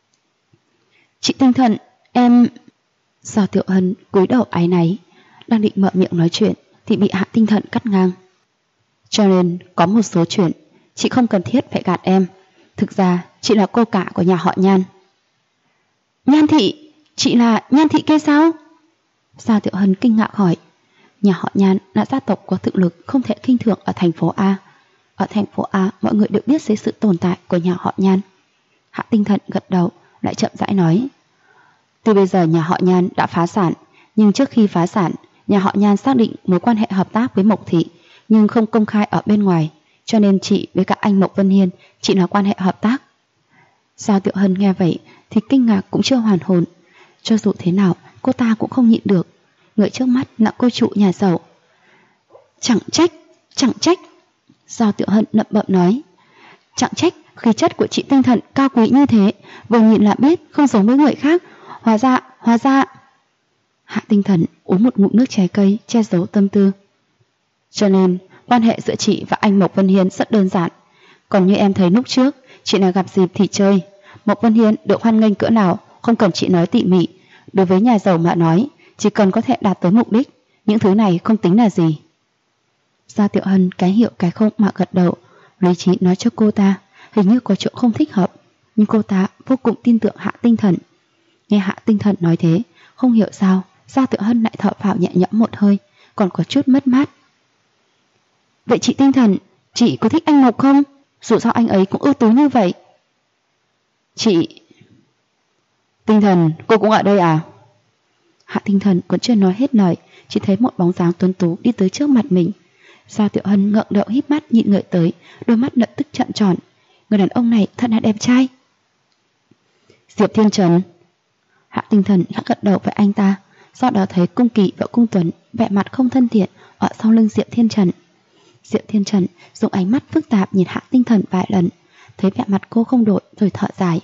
Chị Tinh Thần, em... Giao Tiểu Hân cúi đầu áy náy, đang định mở miệng nói chuyện thì bị Hạ Tinh Thần cắt ngang. Cho nên có một số chuyện chị không cần thiết phải gạt em. Thực ra chị là cô cả của nhà họ Nhan. Nhan thị? Chị là Nhan thị kia sao? Giao Tiểu Hân kinh ngạc hỏi. Nhà họ Nhan là gia tộc có thực lực không thể khinh thường ở thành phố A. Ở thành phố A mọi người đều biết dưới sự tồn tại của nhà họ Nhan. Hạ Tinh Thần gật đầu, lại chậm rãi nói. Tuy bây giờ nhà họ Nhan đã phá sản, nhưng trước khi phá sản, nhà họ Nhan xác định mối quan hệ hợp tác với Mộc thị, nhưng không công khai ở bên ngoài, cho nên chị với các anh Mộc Vân Hiên chỉ là quan hệ hợp tác. Giao Tiểu Hân nghe vậy thì kinh ngạc cũng chưa hoàn hồn. Cho dù thế nào cô ta cũng không nhịn được. Người trước mắt là cô chủ nhà giàu. Chẳng trách. Giao Tiểu Hân lẩm bẩm nói. Chẳng trách khí chất của chị Tinh Thần cao quý như thế, vừa nhìn là biết không giống với người khác. Hóa ra. Hạ Tinh Thần uống một ngụm nước trái cây che giấu tâm tư. Cho nên quan hệ giữa chị và anh Mộc Vân Hiên rất đơn giản. Còn như em thấy lúc trước, chị là gặp dịp thì chơi. Mộc Vân Hiên được hoan nghênh cỡ nào không cần chị nói tỉ mỉ. Đối với nhà giàu mà nói, chỉ cần có thể đạt tới mục đích, những thứ này không tính là gì. Giao Tiểu Hân cái hiểu cái không mà gật đầu. Lý trí nói cho cô ta hình như có chỗ không thích hợp, nhưng cô ta vô cùng tin tưởng Hạ Tinh Thần. Nghe Hạ Tinh Thần nói thế, không hiểu sao Giao Tiểu Hân lại thở phào nhẹ nhõm một hơi, còn có chút mất mát. Vậy chị Tinh Thần, chị có thích anh Mộc không? Dù sao anh ấy cũng ưu tú như vậy. Chị... Tinh Thần, cô cũng ở đây à? Hạ Tinh Thần còn chưa nói hết lời, chỉ thấy một bóng dáng tuấn tú đi tới trước mặt mình. Giao Tiểu Hân ngượng đậu híp mắt nhìn người tới, đôi mắt lập tức trợn tròn. Người đàn ông này thật là đẹp trai. Diệp Thiên Trần. Hạ Tinh Thần khẽ gật đầu với anh ta, sau đó thấy Cung Kỳ và Cung Tuấn vẻ mặt không thân thiện ở sau lưng Diệp Thiên Trần. Diệp Thiên Trần dùng ánh mắt phức tạp nhìn Hạ Tinh Thần vài lần, thấy vẻ mặt cô không đổi rồi thở dài.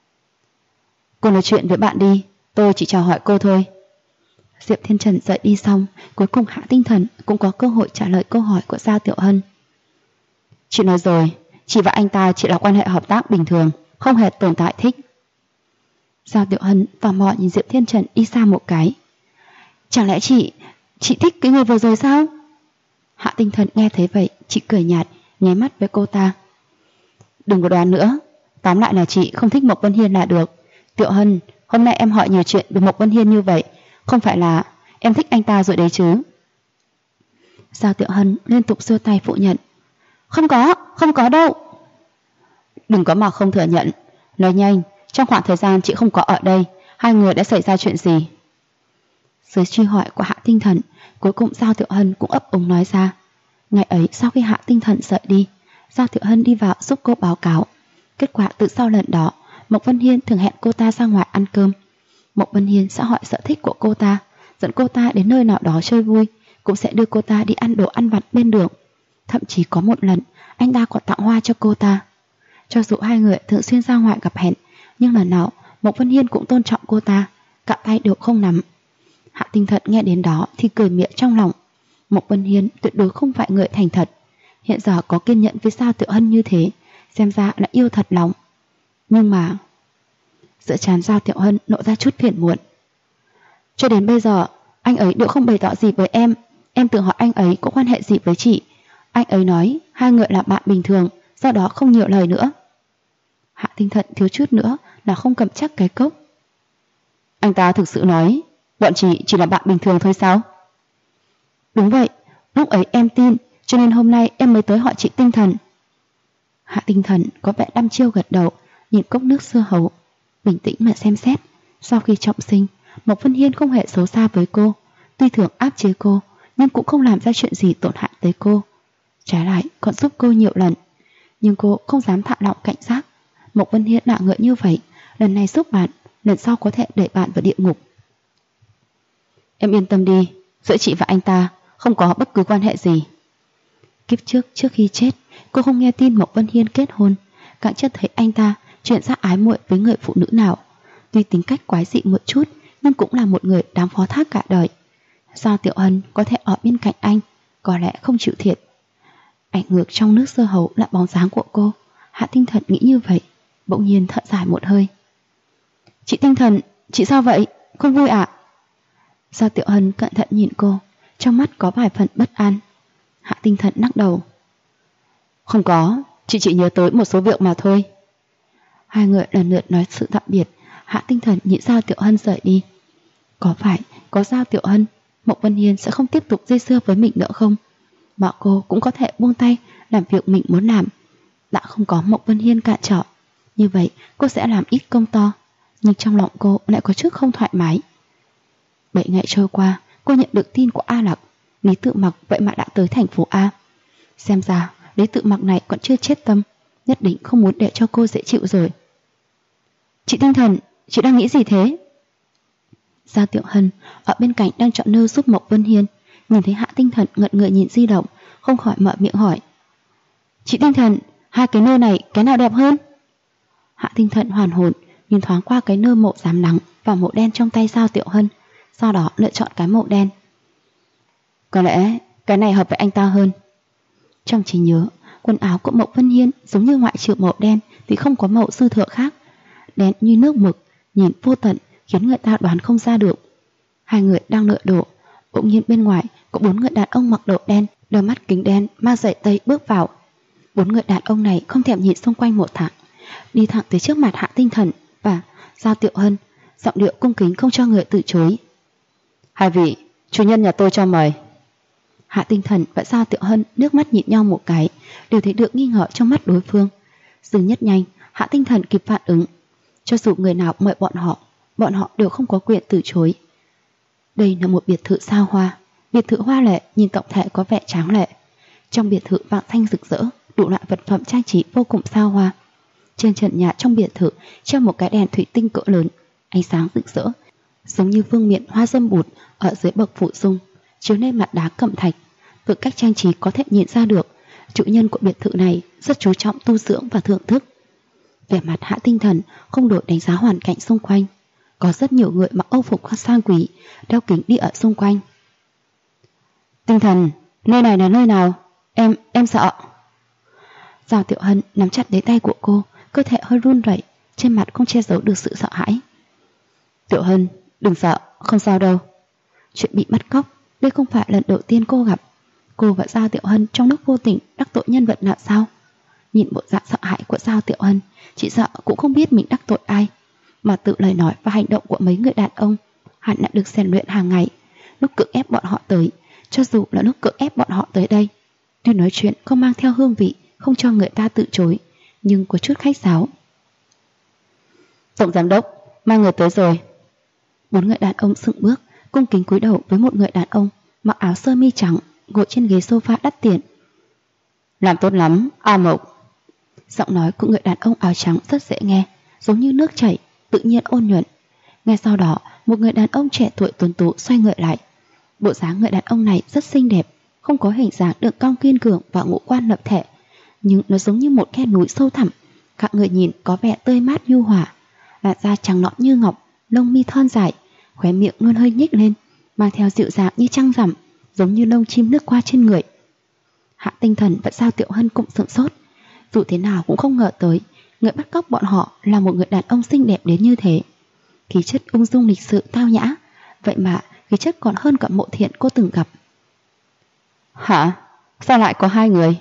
Cô nói chuyện với bạn đi, tôi chỉ chào hỏi cô thôi. Diệp Thiên Trần rời đi xong, cuối cùng Hạ Tinh Thần cũng có cơ hội trả lời câu hỏi của Giao Tiểu Hân. Chị nói rồi, chị và anh ta chỉ là quan hệ hợp tác bình thường, không hề tồn tại thích. Giao Tiểu Hân tò mò nhìn Diệp Thiên Trần đi xa một cái. Chẳng lẽ chị thích cái người vừa rồi sao? Hạ Tinh Thần nghe thấy vậy, chị cười nhạt, nháy mắt với cô ta. Đừng có đoán nữa, tóm lại là chị không thích Mộc Vân Hiên là được. Tiểu Hân, hôm nay em hỏi nhiều chuyện về Mộc Vân Hiên như vậy, không phải là em thích anh ta rồi đấy chứ? Giao Tiểu Hân liên tục giơ tay phủ nhận. Không có đâu. Đừng có mà không thừa nhận. Nói nhanh, trong khoảng thời gian chị không có ở đây, hai người đã xảy ra chuyện gì? Dưới truy hỏi của Hạ Tinh Thần, cuối cùng Giao Tiểu Hân cũng ấp úng nói ra. Ngày ấy sau khi Hạ Tinh Thần rời đi, Giao Tiểu Hân đi vào giúp cô báo cáo. Kết quả từ sau lần đó, Mộc Vân Hiên thường hẹn cô ta ra ngoài ăn cơm. Mộc Vân Hiên sẽ hỏi sở thích của cô ta, dẫn cô ta đến nơi nào đó chơi vui, cũng sẽ đưa cô ta đi ăn đồ ăn vặt bên đường. Thậm chí có một lần, anh ta còn tặng hoa cho cô ta. Cho dù hai người thường xuyên ra ngoài gặp hẹn, nhưng lần nào Mộc Vân Hiên cũng tôn trọng cô ta, cạo tay đều không nắm. Hạ Tinh Thần nghe đến đó thì cười miệng trong lòng. Mộc Vân Hiên tuyệt đối không phải người thành thật. Hiện giờ có kiên nhẫn với Giao Tiểu Hân như thế, xem ra là yêu thật lòng. Nhưng mà giữa trán Giao Tiểu Hân nộ ra chút phiền muộn. Cho đến bây giờ anh ấy đều không bày tỏ gì với em tưởng hỏi anh ấy có quan hệ gì với chị. Anh ấy nói hai người là bạn bình thường, do đó không nhiều lời nữa. Hạ Tinh Thần thiếu chút nữa là không cầm chắc cái cốc. Anh ta thực sự nói bọn chị chỉ là bạn bình thường thôi sao? Đúng vậy, lúc ấy em tin, cho nên hôm nay em mới tới hỏi chị Tinh Thần. Hạ Tinh Thần có vẻ đăm chiêu gật đầu, nhìn cốc nước xưa hấu, bình tĩnh mà xem xét. Sau khi trọng sinh, Mộc Vân Hiên không hề xấu xa với cô. tuy thường áp chế cô, nhưng cũng không làm ra chuyện gì tổn hại tới cô. Trái lại còn giúp cô nhiều lần. Nhưng cô không dám thả lỏng cảnh giác. Mộc Vân Hiên nạ ngợi như vậy, lần này giúp bạn, lần sau có thể đẩy bạn vào địa ngục. Em yên tâm đi, giữa chị và anh ta không có bất cứ quan hệ gì. Kiếp trước khi chết, cô không nghe tin Mộc Vân Hiên kết hôn, càng chưa thấy anh ta chuyển ra ái muội với người phụ nữ nào. Tuy tính cách quái dị một chút, nhưng cũng là một người đáng phó thác cả đời. Sao Tiểu Hân có thể ở bên cạnh anh, có lẽ không chịu thiệt. Ảnh ngược trong nước sơ hấu là bóng dáng của cô. Hạ Tinh Thần nghĩ như vậy, bỗng nhiên thở dài một hơi. Chị Tinh Thần, chị sao vậy? Không vui ạ? Sao Tiểu Hân cẩn thận nhìn cô, trong mắt có vài phần bất an. Hạ Tinh Thần lắc đầu. Không có, chị chỉ nhớ tới một số việc mà thôi. Hai người lần lượt nói sự tạm biệt. Hạ Tinh Thần nhìn Giao Tiểu Hân rời đi. Có phải có Giao Tiểu Hân, Mộc Vân Hiên sẽ không tiếp tục dây dưa với mình nữa không? Mà cô cũng có thể buông tay làm việc mình muốn làm. Đã không có Mộc Vân Hiên cản trở, như vậy cô sẽ làm ít công to. Nhưng trong lòng cô lại có chút không thoải mái. 7 ngày trôi qua, cô nhận được tin của A Lạc. Lý Tự Mặc vậy mà đã tới thành phố A. Xem ra Lý Tự Mặc này còn chưa chết tâm, nhất định không muốn để cho cô dễ chịu rồi. Chị Tinh Thần, chị đang nghĩ gì thế? Giao Tiểu Hân ở bên cạnh đang chọn nơ giúp Mộc Vân Hiên, nhìn thấy Hạ Tinh Thần ngẩn người nhìn di động, không khỏi mở miệng hỏi. Chị Tinh Thần, hai cái nơ này cái nào đẹp hơn? Hạ Tinh Thần hoàn hồn, nhìn thoáng qua cái nơ màu xám nắng và màu đen trong tay Giao Tiểu Hân, sau đó lựa chọn cái màu đen. Có lẽ cái này hợp với anh ta hơn. Trong trí nhớ, quần áo của Mộc Vân Hiên giống như ngoại trừ màu đen thì không có màu dư thừa khác. Đen như nước mực, nhìn vô tận, khiến người ta đoán không ra được. Hai người đang lựa đồ, bỗng nhiên bên ngoài có 4 người đàn ông mặc đồ đen, đôi mắt kính đen, mang giày tây bước vào. 4 người đàn ông này không thèm nhìn xung quanh một thẳng, đi thẳng tới trước mặt Hạ Tinh Thần và Giao Tiểu Hân, giọng điệu cung kính không cho người từ chối. Hai vị, chủ nhân nhà tôi cho mời. Hạ Tinh Thần và Giao Tiểu Hân nước mắt nhìn nhau một cái, đều thấy được nghi ngờ trong mắt đối phương. Dừng nhất nhanh, Hạ Tinh Thần kịp phản ứng. Cho dù người nào mời bọn họ đều không có quyền từ chối. Đây là một biệt thự xa hoa, biệt thự hoa lệ nhìn tổng thể có vẻ tráng lệ. Trong biệt thự vàng thanh rực rỡ, đủ loại vật phẩm trang trí vô cùng xa hoa. Trên trần nhà trong biệt thự treo một cái đèn thủy tinh cỡ lớn, ánh sáng rực rỡ, giống như vương miện hoa dâm bụt ở dưới bậc phụ dung, chiếu lên mặt đá cẩm thạch. Từ cách trang trí có thể nhìn ra được, chủ nhân của biệt thự này rất chú trọng tu dưỡng và thưởng thức. Vẻ mặt Hạ Tinh Thần không đổi đánh giá hoàn cảnh xung quanh. Có rất nhiều người mặc âu phục sang quý, đeo kính đi ở xung quanh. Tinh Thần, nơi này là nơi nào? Em sợ. Giao Tiểu Hân nắm chặt lấy tay của cô, cơ thể hơi run rẩy, trên mặt không che giấu được sự sợ hãi. Tiểu Hân, đừng sợ, không sao đâu. Chuyện bị bắt cóc, đây không phải lần đầu tiên cô gặp. Cô và Giao Tiểu Hân trong lúc vô tình đắc tội nhân vật nào sao? Nhìn bộ dạng sợ hãi của Giao Tiểu Hân, chị sợ cũng không biết mình đắc tội ai, mà tự lời nói và hành động của mấy người đàn ông hẳn đã được rèn luyện hàng ngày. Lúc cưỡng ép bọn họ tới, cho dù là lúc cưỡng ép bọn họ tới đây, tuy nói chuyện không mang theo hương vị, không cho người ta từ chối, nhưng có chút khách sáo. Tổng giám đốc, mang người tới rồi. 4 người đàn ông sững bước, cung kính cúi đầu với một người đàn ông mặc áo sơ mi trắng, ngồi trên ghế sofa đắt tiền. Làm tốt lắm, A Mộc. Giọng nói của người đàn ông áo trắng rất dễ nghe, giống như nước chảy, tự nhiên ôn nhuận. Ngay sau đó, một người đàn ông trẻ tuổi tuấn tú xoay người lại. Bộ dáng người đàn ông này rất xinh đẹp, không có hình dáng đường cong kiên cường và ngũ quan lập thể, nhưng nó giống như một khe núi sâu thẳm. Các người nhìn có vẻ tươi mát nhu hòa, làn da trắng nõn như ngọc, lông mi thon dài, khóe miệng luôn hơi nhếch lên, mang theo dịu dàng như trăng rằm, giống như lông chim lướt qua trên người. Hạ Tinh Thần và Giao Tiểu Hân cũng sửng sốt, dù thế nào cũng không ngờ tới người bắt cóc bọn họ là một người đàn ông xinh đẹp đến như thế. Khí chất ung dung lịch sự tao nhã, vậy mà khí chất còn hơn cả Mộ Thiện cô từng gặp. Hả? Sao lại có 2 người?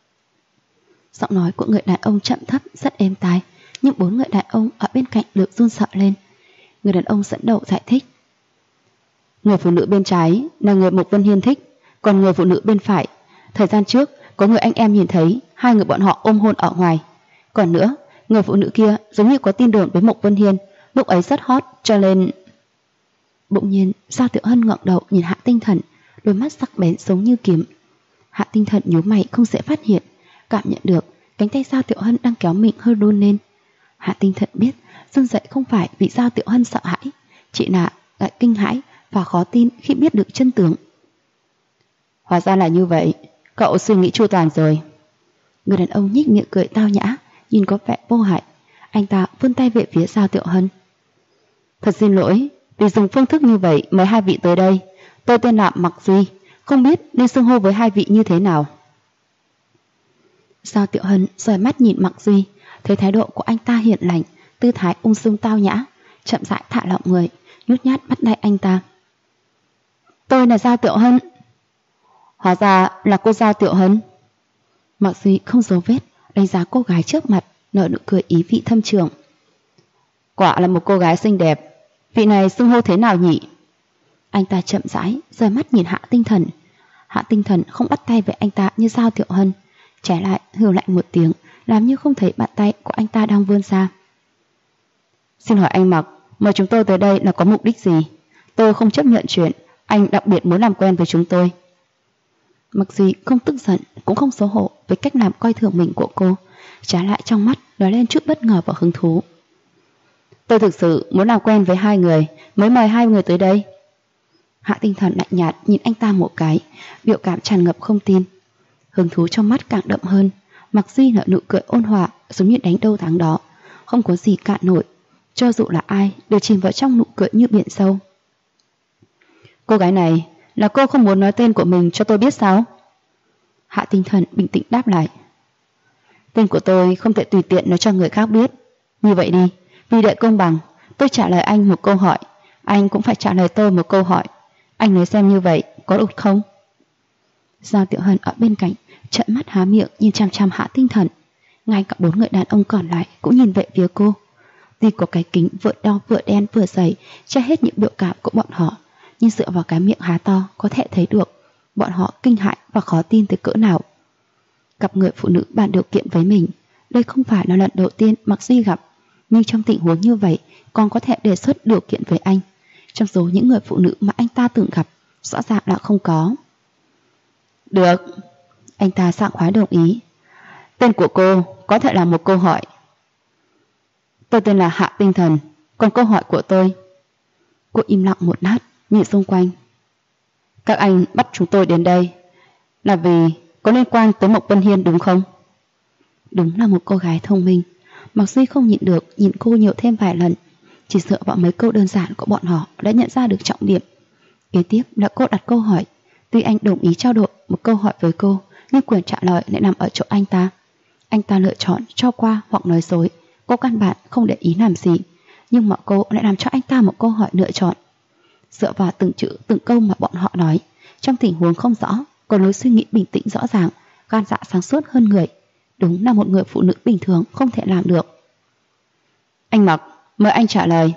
Giọng nói của người đàn ông chậm thấp rất êm tai, nhưng 4 người đàn ông ở bên cạnh được run sợ lên. Người đàn ông dẫn đầu giải thích. Người phụ nữ bên trái là người Mộc Vân Hiên thích, còn người phụ nữ bên phải, thời gian trước có người anh em nhìn thấy 2 người bọn họ ôm hôn ở ngoài. Còn nữa, người phụ nữ kia giống như có tin đồn với Mộc Vân Hiên, lúc ấy rất hot cho nên... Bỗng nhiên Giao Tiểu Hân ngẩng đầu nhìn Hạ Tinh Thần, đôi mắt sắc bén giống như kiếm. Hạ Tinh Thần nhíu mày không dễ phát hiện, cảm nhận được cánh tay Giao Tiểu Hân đang kéo mình hơi run lên. Hạ Tinh Thần biết run rẩy không phải vì Giao Tiểu Hân sợ hãi, chỉ là lại kinh hãi và khó tin khi biết được chân tướng. Hóa ra là như vậy, cậu suy nghĩ chu toàn rồi. Người đàn ông nhếch miệng cười tao nhã, nhìn có vẻ vô hại. Anh ta vươn tay về phía Giao Tiểu Hân. Thật xin lỗi, vì dùng phương thức như vậy mời hai vị tới đây. Tôi tên là Mặc Duy, không biết nên xưng hô với hai vị như thế nào. Giao Tiểu Hân rời mắt nhìn Mặc Duy, thấy thái độ của anh ta hiền lành, tư thái ung dung tao nhã, chậm rãi thả lỏng người, nhút nhát bắt tay anh ta. Tôi là Giao Tiểu Hân. Hóa ra là cô Giao Tiểu Hân. Mặc Duy không giấu vết đánh giá cô gái trước mặt, nở nụ cười ý vị thâm trường. Quả là một cô gái xinh đẹp, vị này xưng hô thế nào nhỉ? Anh ta chậm rãi rời mắt nhìn Hạ Tinh Thần. Hạ Tinh Thần không bắt tay với anh ta như Giao Tiểu Hân, trái lại hừ lạnh một tiếng, làm như không thấy bàn tay của anh ta đang vươn ra. Xin hỏi anh Mặc, mời chúng tôi tới đây là có mục đích gì? Tôi không chấp nhận chuyện anh đặc biệt muốn làm quen với chúng tôi. Mặc Duy không tức giận cũng không xấu hổ với cách làm coi thường mình của cô, trái lại trong mắt lóe lên chút bất ngờ và hứng thú. Tôi thực sự muốn làm quen với hai người mới mời hai người tới đây. Hạ Tinh Thần lạnh nhạt nhìn anh ta một cái, biểu cảm tràn ngập không tin. Hứng thú trong mắt càng đậm hơn. Mặc Duy nở nụ cười ôn hòa giống như đánh đâu thắng đó, không có gì cạn nổi, cho dù là ai đều chìm vào trong nụ cười như biển sâu. Cô gái này là cô không muốn nói tên của mình cho tôi biết sao? Hạ Tinh Thần bình tĩnh đáp lại. Tên của tôi không thể tùy tiện nói cho người khác biết. Như vậy đi, vì để công bằng, tôi trả lời anh một câu hỏi, anh cũng phải trả lời tôi một câu hỏi. Anh nói xem như vậy có được không? Giao Tiểu Hân ở bên cạnh trợn mắt há miệng nhìn chằm chằm Hạ Tinh Thần. Ngay cả bốn người đàn ông còn lại cũng nhìn về phía cô. Tuy có cái kính vừa đo vừa đen vừa dày che hết những biểu cảm của bọn họ, nhưng dựa vào cái miệng há to có thể thấy được bọn họ kinh hãi và khó tin tới cỡ nào. Gặp người phụ nữ bàn điều kiện với mình, đây không phải là lần đầu tiên Mặc Duy gặp, nhưng trong tình huống như vậy còn có thể đề xuất điều kiện với anh. Trong số những người phụ nữ mà anh ta từng gặp, rõ ràng là không có. Được, anh ta sảng khoái đồng ý. Tên của cô có thể là một câu hỏi. Tôi tên là Hạ Tinh Thần, còn câu hỏi của tôi. Cô im lặng một lát, nhìn xung quanh. Các anh bắt chúng tôi đến đây là vì có liên quan tới Mộc Vân Hiên đúng không? Đúng là một cô gái thông minh. Mặc Duy không nhịn được nhìn cô nhiều thêm vài lần, chỉ dựa vào mấy câu đơn giản của bọn họ đã nhận ra được trọng điểm. Kế tiếp là cô đặt câu hỏi. Tuy anh đồng ý trao đổi một câu hỏi với cô, nhưng quyền trả lời lại nằm ở chỗ anh ta. Anh ta lựa chọn cho qua hoặc nói dối. Cô căn bản không để ý làm gì, nhưng mà cô lại làm cho anh ta một câu hỏi lựa chọn. Dựa vào từng chữ từng câu mà bọn họ nói, trong tình huống không rõ, có lối suy nghĩ bình tĩnh rõ ràng, gan dạ sáng suốt hơn người. Đúng là một người phụ nữ bình thường không thể làm được. Anh Mặc, mời anh trả lời.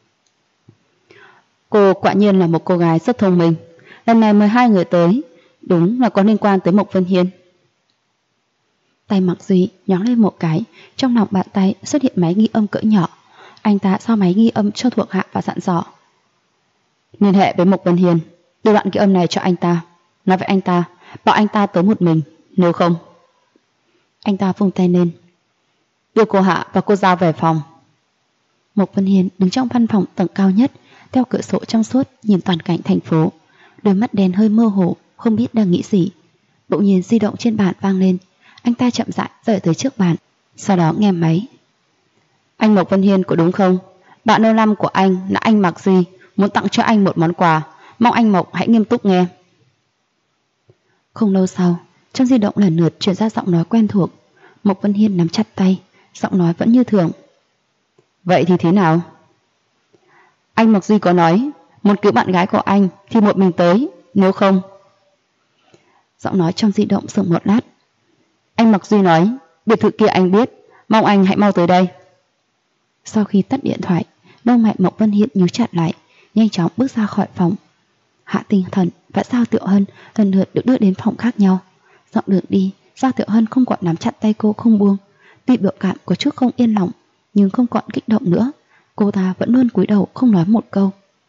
Cô quả nhiên là một cô gái rất thông minh. Lần này mời hai người tới, đúng là có liên quan tới Mộc Vân Hiên. Tay Mặc Duy nhón lên một cái, trong lòng bàn tay xuất hiện máy ghi âm cỡ nhỏ. Anh ta giao máy ghi âm cho thuộc hạ và dặn dò. Liên hệ với Mộc Vân Hiên, đưa đoạn ghi âm này cho anh ta. Nói với anh ta, bảo anh ta tới một mình, nếu không. Anh ta vung tay lên. Đưa cô Hạ và cô Giao về phòng. Mộc Vân Hiên đứng trong văn phòng tầng cao nhất, theo cửa sổ trong suốt nhìn toàn cảnh thành phố. Đôi mắt đen hơi mơ hồ, không biết đang nghĩ gì. Bỗng nhiên di động trên bàn vang lên. Anh ta chậm rãi rời tới trước bàn, sau đó nghe máy. Anh Mộc Vân Hiên có đúng không? Bạn lâu năm của anh là anh Mặc Duy, muốn tặng cho anh một món quà, mong anh Mộc hãy nghiêm túc nghe. Không lâu sau, trong di động lần lượt truyền ra giọng nói quen thuộc. Mộc Vân Hiên nắm chặt tay, giọng nói vẫn như thường. Vậy thì thế nào? Anh Mặc Duy có nói muốn cứu bạn gái của anh thì một mình tới, nếu không. Giọng nói trong di động dừng một lát. Anh Mặc Duy nói biệt thự kia anh biết, mong anh hãy mau tới đây. Sau khi tắt điện thoại, lông mày Mộc Vân Hiên nhíu chặt lại, nhanh chóng bước ra khỏi phòng. Hạ Tinh Thần và Giao Tiểu Hân lần lượt được đưa đến phòng khác nhau. Dọc đường đi, Giao Tiểu Hân không còn nắm chặt tay cô không buông. Tuy biểu cảm có chút không yên lòng, nhưng không còn kích động nữa. Cô ta vẫn luôn cúi đầu không nói một câu.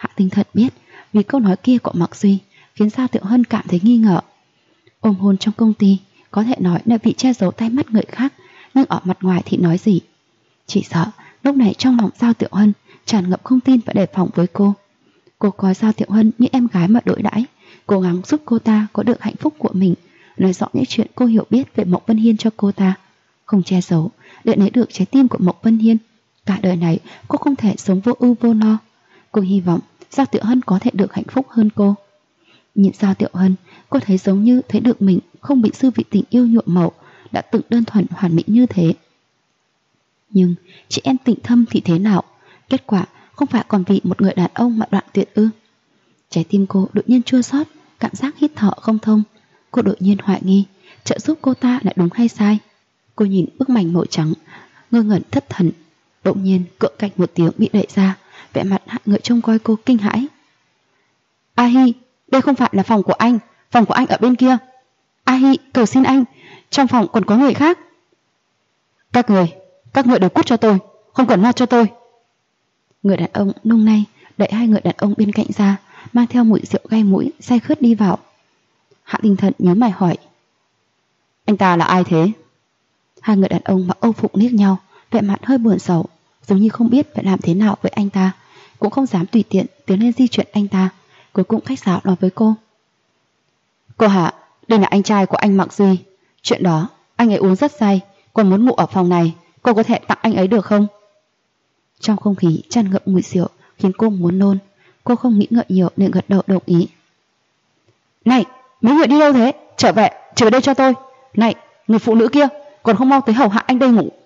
Hạ Tinh Thần biết vì câu nói kia của Mạc Duy khiến Giao Tiểu Hân cảm thấy nghi ngờ. Ôm hôn trong công ty có thể nói là bị che giấu tay mắt người khác, nhưng ở mặt ngoài thì nói gì. Chỉ sợ lúc này trong lòng Giao Tiểu Hân tràn ngập không tin và đề phòng với cô. Cô coi Giao Tiểu Hân như em gái mà đối đãi, cố gắng giúp cô ta có được hạnh phúc của mình, nói rõ những chuyện cô hiểu biết về Mộc Vân Hiên cho cô ta, không che giấu, để lấy được trái tim của Mộc Vân Hiên. Cả đời này cô không thể sống vô ưu vô lo. Cô hy vọng Giao Tiểu Hân có thể được hạnh phúc hơn cô. Nhìn Giao Tiểu Hân, cô thấy giống như thấy được mình không bị dư vị tình yêu nhuộm màu, đã từng đơn thuần hoàn mỹ như thế. Nhưng chị em Tịnh Thâm thì thế nào? Kết quả không phải còn vì một người đàn ông mà đoạn tuyệt ư? Trái tim cô đột nhiên chua xót, cảm giác hít thở không thông. Cô đột nhiên hoài nghi trợ giúp cô ta là đúng hay sai. Cô nhìn bức mảnh màu trắng, ngơ ngẩn thất thần. Đột nhiên cựa cạch một tiếng bị đẩy ra, vẻ mặt hai người trông coi cô kinh hãi. A Hi, đây không phải là phòng của anh ở bên kia. A Hi, cầu xin anh, trong phòng còn có người khác. Các người đều cút cho tôi, không cần lo cho tôi. Người đàn ông nung nay đẩy hai người đàn ông bên cạnh ra, mang theo mùi rượu gai mũi, say khướt đi vào. Hạ Tinh Thần nhíu mày hỏi, anh ta là ai thế? Hai người đàn ông mặc âu phục liếc nhau, vẻ mặt hơi buồn rầu, giống như không biết phải làm thế nào với anh ta, cũng không dám tùy tiện tiến lên di chuyển anh ta. Cuối cùng khách sáo nói với cô, cô Hạ, đây là anh trai của anh Mạc Duy. Chuyện đó, anh ấy uống rất say, còn muốn ngủ ở phòng này, cô có thể tặng anh ấy được không? Trong không khí tràn ngập mùi rượu khiến cô muốn nôn. Cô không nghĩ ngợi nhiều nên gật đầu đồng ý. Này, mấy người đi đâu thế? Trở về đây cho tôi. Này, người phụ nữ kia, còn không mau tới hầu hạ anh đây ngủ.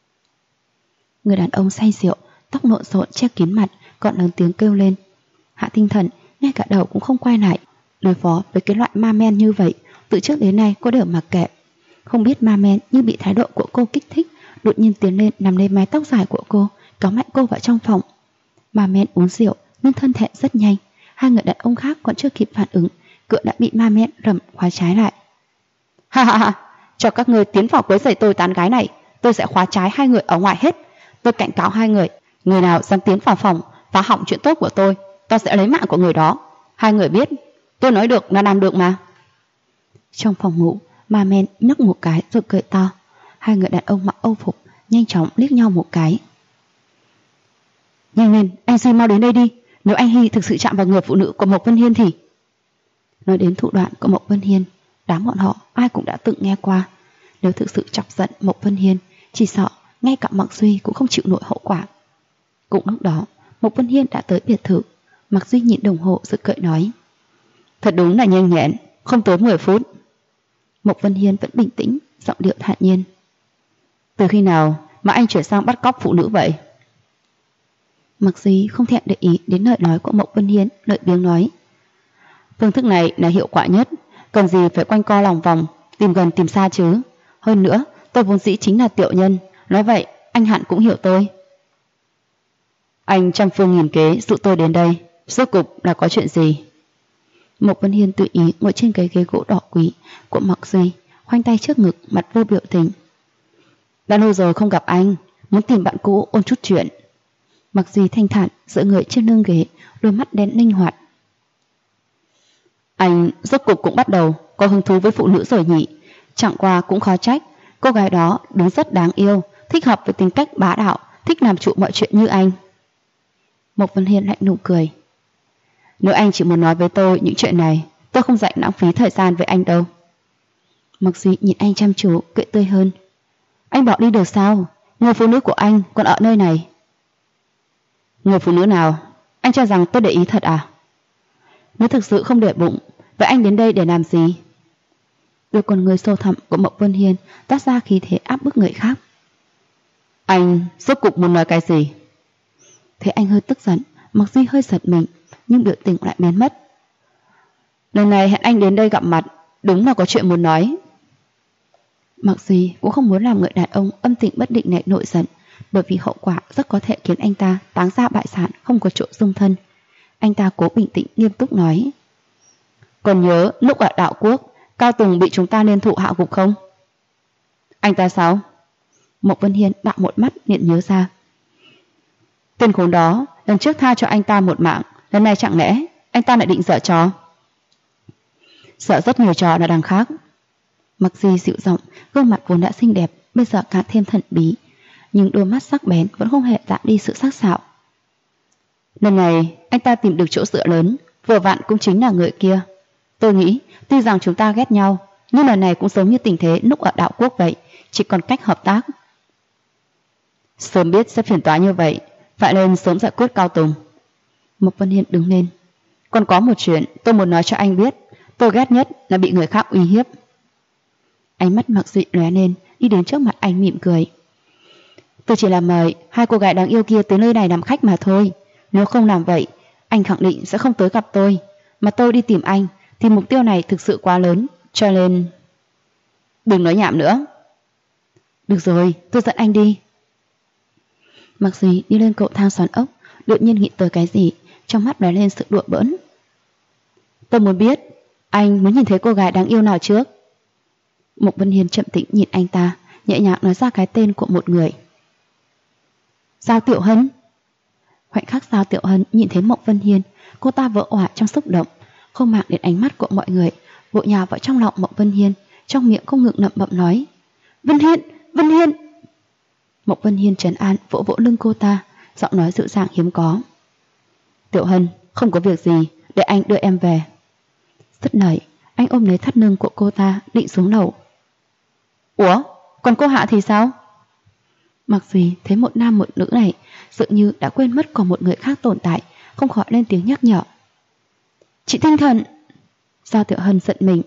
Người đàn ông say rượu, tóc lộn xộn che kín mặt, còn lớn tiếng kêu lên. Hạ Tinh Thần ngay cả đầu cũng không quay lại. Đối phó với cái loại ma men như vậy, từ trước đến nay cô đều mặc kệ. Không biết ma men như bị thái độ của cô kích thích, đột nhiên tiến lên nằm lên mái tóc dài của cô, kéo mạnh cô vào trong phòng. Ma men uống rượu nhưng thân thể rất nhanh. Hai người đàn ông khác còn chưa kịp phản ứng, cửa đã bị ma men rầm khóa trái lại. Ha ha ha, cho các người tiến vào quấy rầy tôi tán gái này, tôi sẽ khóa trái hai người ở ngoài hết. Tôi cảnh cáo hai người, người nào dám tiến vào phòng phá hỏng chuyện tốt của tôi sẽ lấy mạng của người đó. Hai người biết, tôi nói được là làm được mà. Trong phòng ngủ, ma men nhấc một cái rồi cười to. Hai người đàn ông mặc âu phục nhanh chóng liếc nhau một cái. Nhanh lên, anh Duy mau đến đây đi. Nếu anh Hy thực sự chạm vào người phụ nữ của Mộc Vân Hiên thì... Nói đến thủ đoạn của Mộc Vân Hiên, đám bọn họ ai cũng đã từng nghe qua. Nếu thực sự chọc giận Mộc Vân Hiên, chỉ sợ ngay cả Mạc Duy cũng không chịu nổi hậu quả. Cũng lúc đó, Mộc Vân Hiên đã tới biệt thự. Mạc Duy nhìn đồng hồ rồi cười nói, thật đúng là nhanh nhẹn, không tới 10 phút. Mộc Vân Hiên vẫn bình tĩnh, giọng điệu thản nhiên. Từ khi nào mà anh chuyển sang bắt cóc phụ nữ vậy? Mạc Duy không thèm để ý đến lời nói của Mộc Vân Hiên, lợi biếng nói, phương thức này là hiệu quả nhất, cần gì phải quanh co lòng vòng, tìm gần tìm xa chứ. Hơn nữa, tôi vốn dĩ chính là tiểu nhân, nói vậy anh hẳn cũng hiểu tôi. Anh trăm phương nghìn kế dụ tôi đến đây, rốt cục là có chuyện gì? Mộc Vân Hiên tự ý ngồi trên cái ghế gỗ đỏ quý của Mạc Duy, khoanh tay trước ngực, mặt vô biểu tình. Đã lâu rồi không gặp anh, muốn tìm bạn cũ ôn chút chuyện. Mạc Duy thanh thản dựa người trên lưng ghế, đôi mắt đen linh hoạt. Anh rốt cục cũng bắt đầu có hứng thú với phụ nữ rồi nhỉ? Chẳng qua cũng khó trách, cô gái đó đúng rất đáng yêu, thích hợp với tính cách bá đạo, thích làm chủ mọi chuyện như anh. Mộc Vân Hiên lạnh lùng cười. Nếu anh chỉ muốn nói với tôi những chuyện này, tôi không dạy lãng phí thời gian với anh đâu. Mạc Duy nhìn anh chăm chú, cười tươi hơn. Anh bỏ đi được sao? Người phụ nữ của anh còn ở nơi này. Người phụ nữ nào? Anh cho rằng tôi để ý thật à? Nếu thực sự không để bụng, vậy anh đến đây để làm gì? Đôi con người sâu thẳm của Mộc Vân Hiên toát ra khí thế áp bức người khác. Anh rốt cục muốn nói cái gì? Thấy anh hơi tức giận, Mạc Duy hơi giật mình, nhưng biểu tình lại biến mất. Lần này hẹn anh đến đây gặp mặt, đúng là có chuyện muốn nói. Mạc Duy cũng không muốn làm người đàn ông âm tình bất định này nổi giận, bởi vì hậu quả rất có thể khiến anh ta táng ra bại sản, không có chỗ dung thân. Anh ta cố bình tĩnh nghiêm túc nói. Còn nhớ lúc ở Đạo Quốc, Cao Tùng bị chúng ta liên thủ hạ gục không? Anh ta sao? Mộc Vân Hiên đạo một mắt liền nhớ ra. Tên khốn đó lần trước tha cho anh ta một mạng Lần này chẳng lẽ anh ta lại định giở trò? Sợ rất nhiều trò là đằng khác. Mặc Di dịu giọng, gương mặt vốn đã xinh đẹp bây giờ càng thêm thần bí, nhưng đôi mắt sắc bén vẫn không hề giảm đi sự sắc sảo. Lần này anh ta tìm được chỗ dựa lớn, vừa vặn cũng chính là người kia. Tôi nghĩ tuy rằng chúng ta ghét nhau, nhưng lần này cũng giống như tình thế lúc ở Đạo Quốc vậy, chỉ còn cách hợp tác. Sớm biết sẽ phiền toái như vậy, vậy nên sớm giải quyết Cao Tùng. Mộc Vân Hiên đứng lên. Còn có một chuyện tôi muốn nói cho anh biết, tôi ghét nhất là bị người khác uy hiếp. Ánh mắt Mạc Duy lóe lên, đi đến trước mặt anh mỉm cười. Tôi chỉ là mời hai cô gái đáng yêu kia tới nơi này làm khách mà thôi. Nếu không làm vậy, anh khẳng định sẽ không tới gặp tôi. Mà tôi đi tìm anh thì mục tiêu này thực sự quá lớn, cho nên... Đừng nói nhảm nữa. Được rồi, tôi dẫn anh đi. Mạc Duy đi lên cầu thang xoắn ốc, đột nhiên nghĩ tới cái gì, trong mắt lóe lên sự đùa bỡn. Tôi muốn biết, anh muốn nhìn thấy cô gái đáng yêu nào trước? Mộc Vân Hiên chậm tĩnh nhìn anh ta, nhẹ nhàng nói ra cái tên của một người. Giao Tiểu Hân. Khoảnh khắc Giao Tiểu Hân nhìn thấy Mộc Vân Hiên, cô ta vỡ òa trong xúc động, không màng đến ánh mắt của mọi người, vội nhào vào trong lòng Mộc Vân Hiên, trong miệng không ngừng lẩm bẩm nói: Vân Hiên, Vân Hiên. Mộc Vân Hiên trấn an vỗ vỗ lưng cô ta, giọng nói dịu dàng hiếm có. Tiểu Hân, không có việc gì, để anh đưa em về. Dứt lời, anh ôm lấy thắt lưng của cô ta, định xuống lầu. Ủa, còn cô Hạ thì sao? Mặc gì thấy một nam một nữ này, dường như đã quên mất còn một người khác tồn tại, không khỏi lên tiếng nhắc nhở. Chị Tinh Thần. Giao Tiểu Hân giận mình.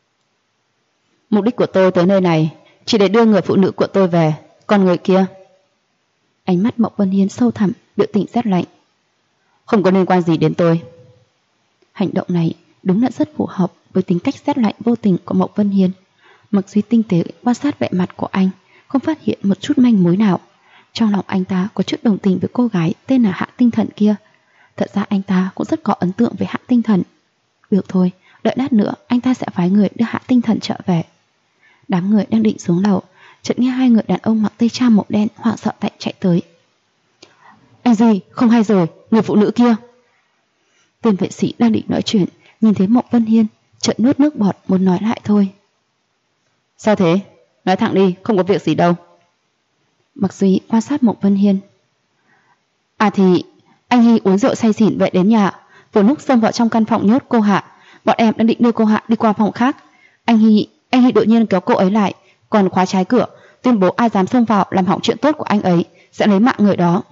Mục đích của tôi tới nơi này chỉ để đưa người phụ nữ của tôi về, còn người kia... Ánh mắt Mộc Vân Hiên sâu thẳm, biểu tình rét lạnh. Không có liên quan gì đến tôi. Hành động này đúng là rất phù hợp với tính cách rét lạnh vô tình của Mộc Vân Hiên. Mặc Duy tinh tế quan sát vẻ mặt của anh, không phát hiện một chút manh mối nào. Trong lòng anh ta có chút đồng tình với cô gái tên là Hạ Tinh Thần kia. Thật ra anh ta cũng rất có ấn tượng với Hạ Tinh Thần. Được thôi, đợi lát nữa anh ta sẽ phái người đưa Hạ Tinh Thần trở về. Đám người đang định xuống lầu, chợt nghe hai người đàn ông mặc tây trang màu đen hoảng sợ chạy tới. Anh gì, không hay rồi, người phụ nữ kia. Tên vệ sĩ đang định nói chuyện, nhìn thấy Mộc Vân Hiên, chợt nuốt nước bọt muốn nói lại thôi. Sao thế? Nói thẳng đi, không có việc gì đâu. Mặc Duy quan sát Mộc Vân Hiên. À thì, anh Hy uống rượu say xỉn vậy đến nhà, vừa lúc xông vào trong căn phòng nhốt cô Hạ. Bọn em đang định đưa cô Hạ đi qua phòng khác. Anh Hy đột nhiên kéo cô ấy lại, còn khóa trái cửa, tuyên bố ai dám xông vào làm hỏng chuyện tốt của anh ấy sẽ lấy mạng người đó.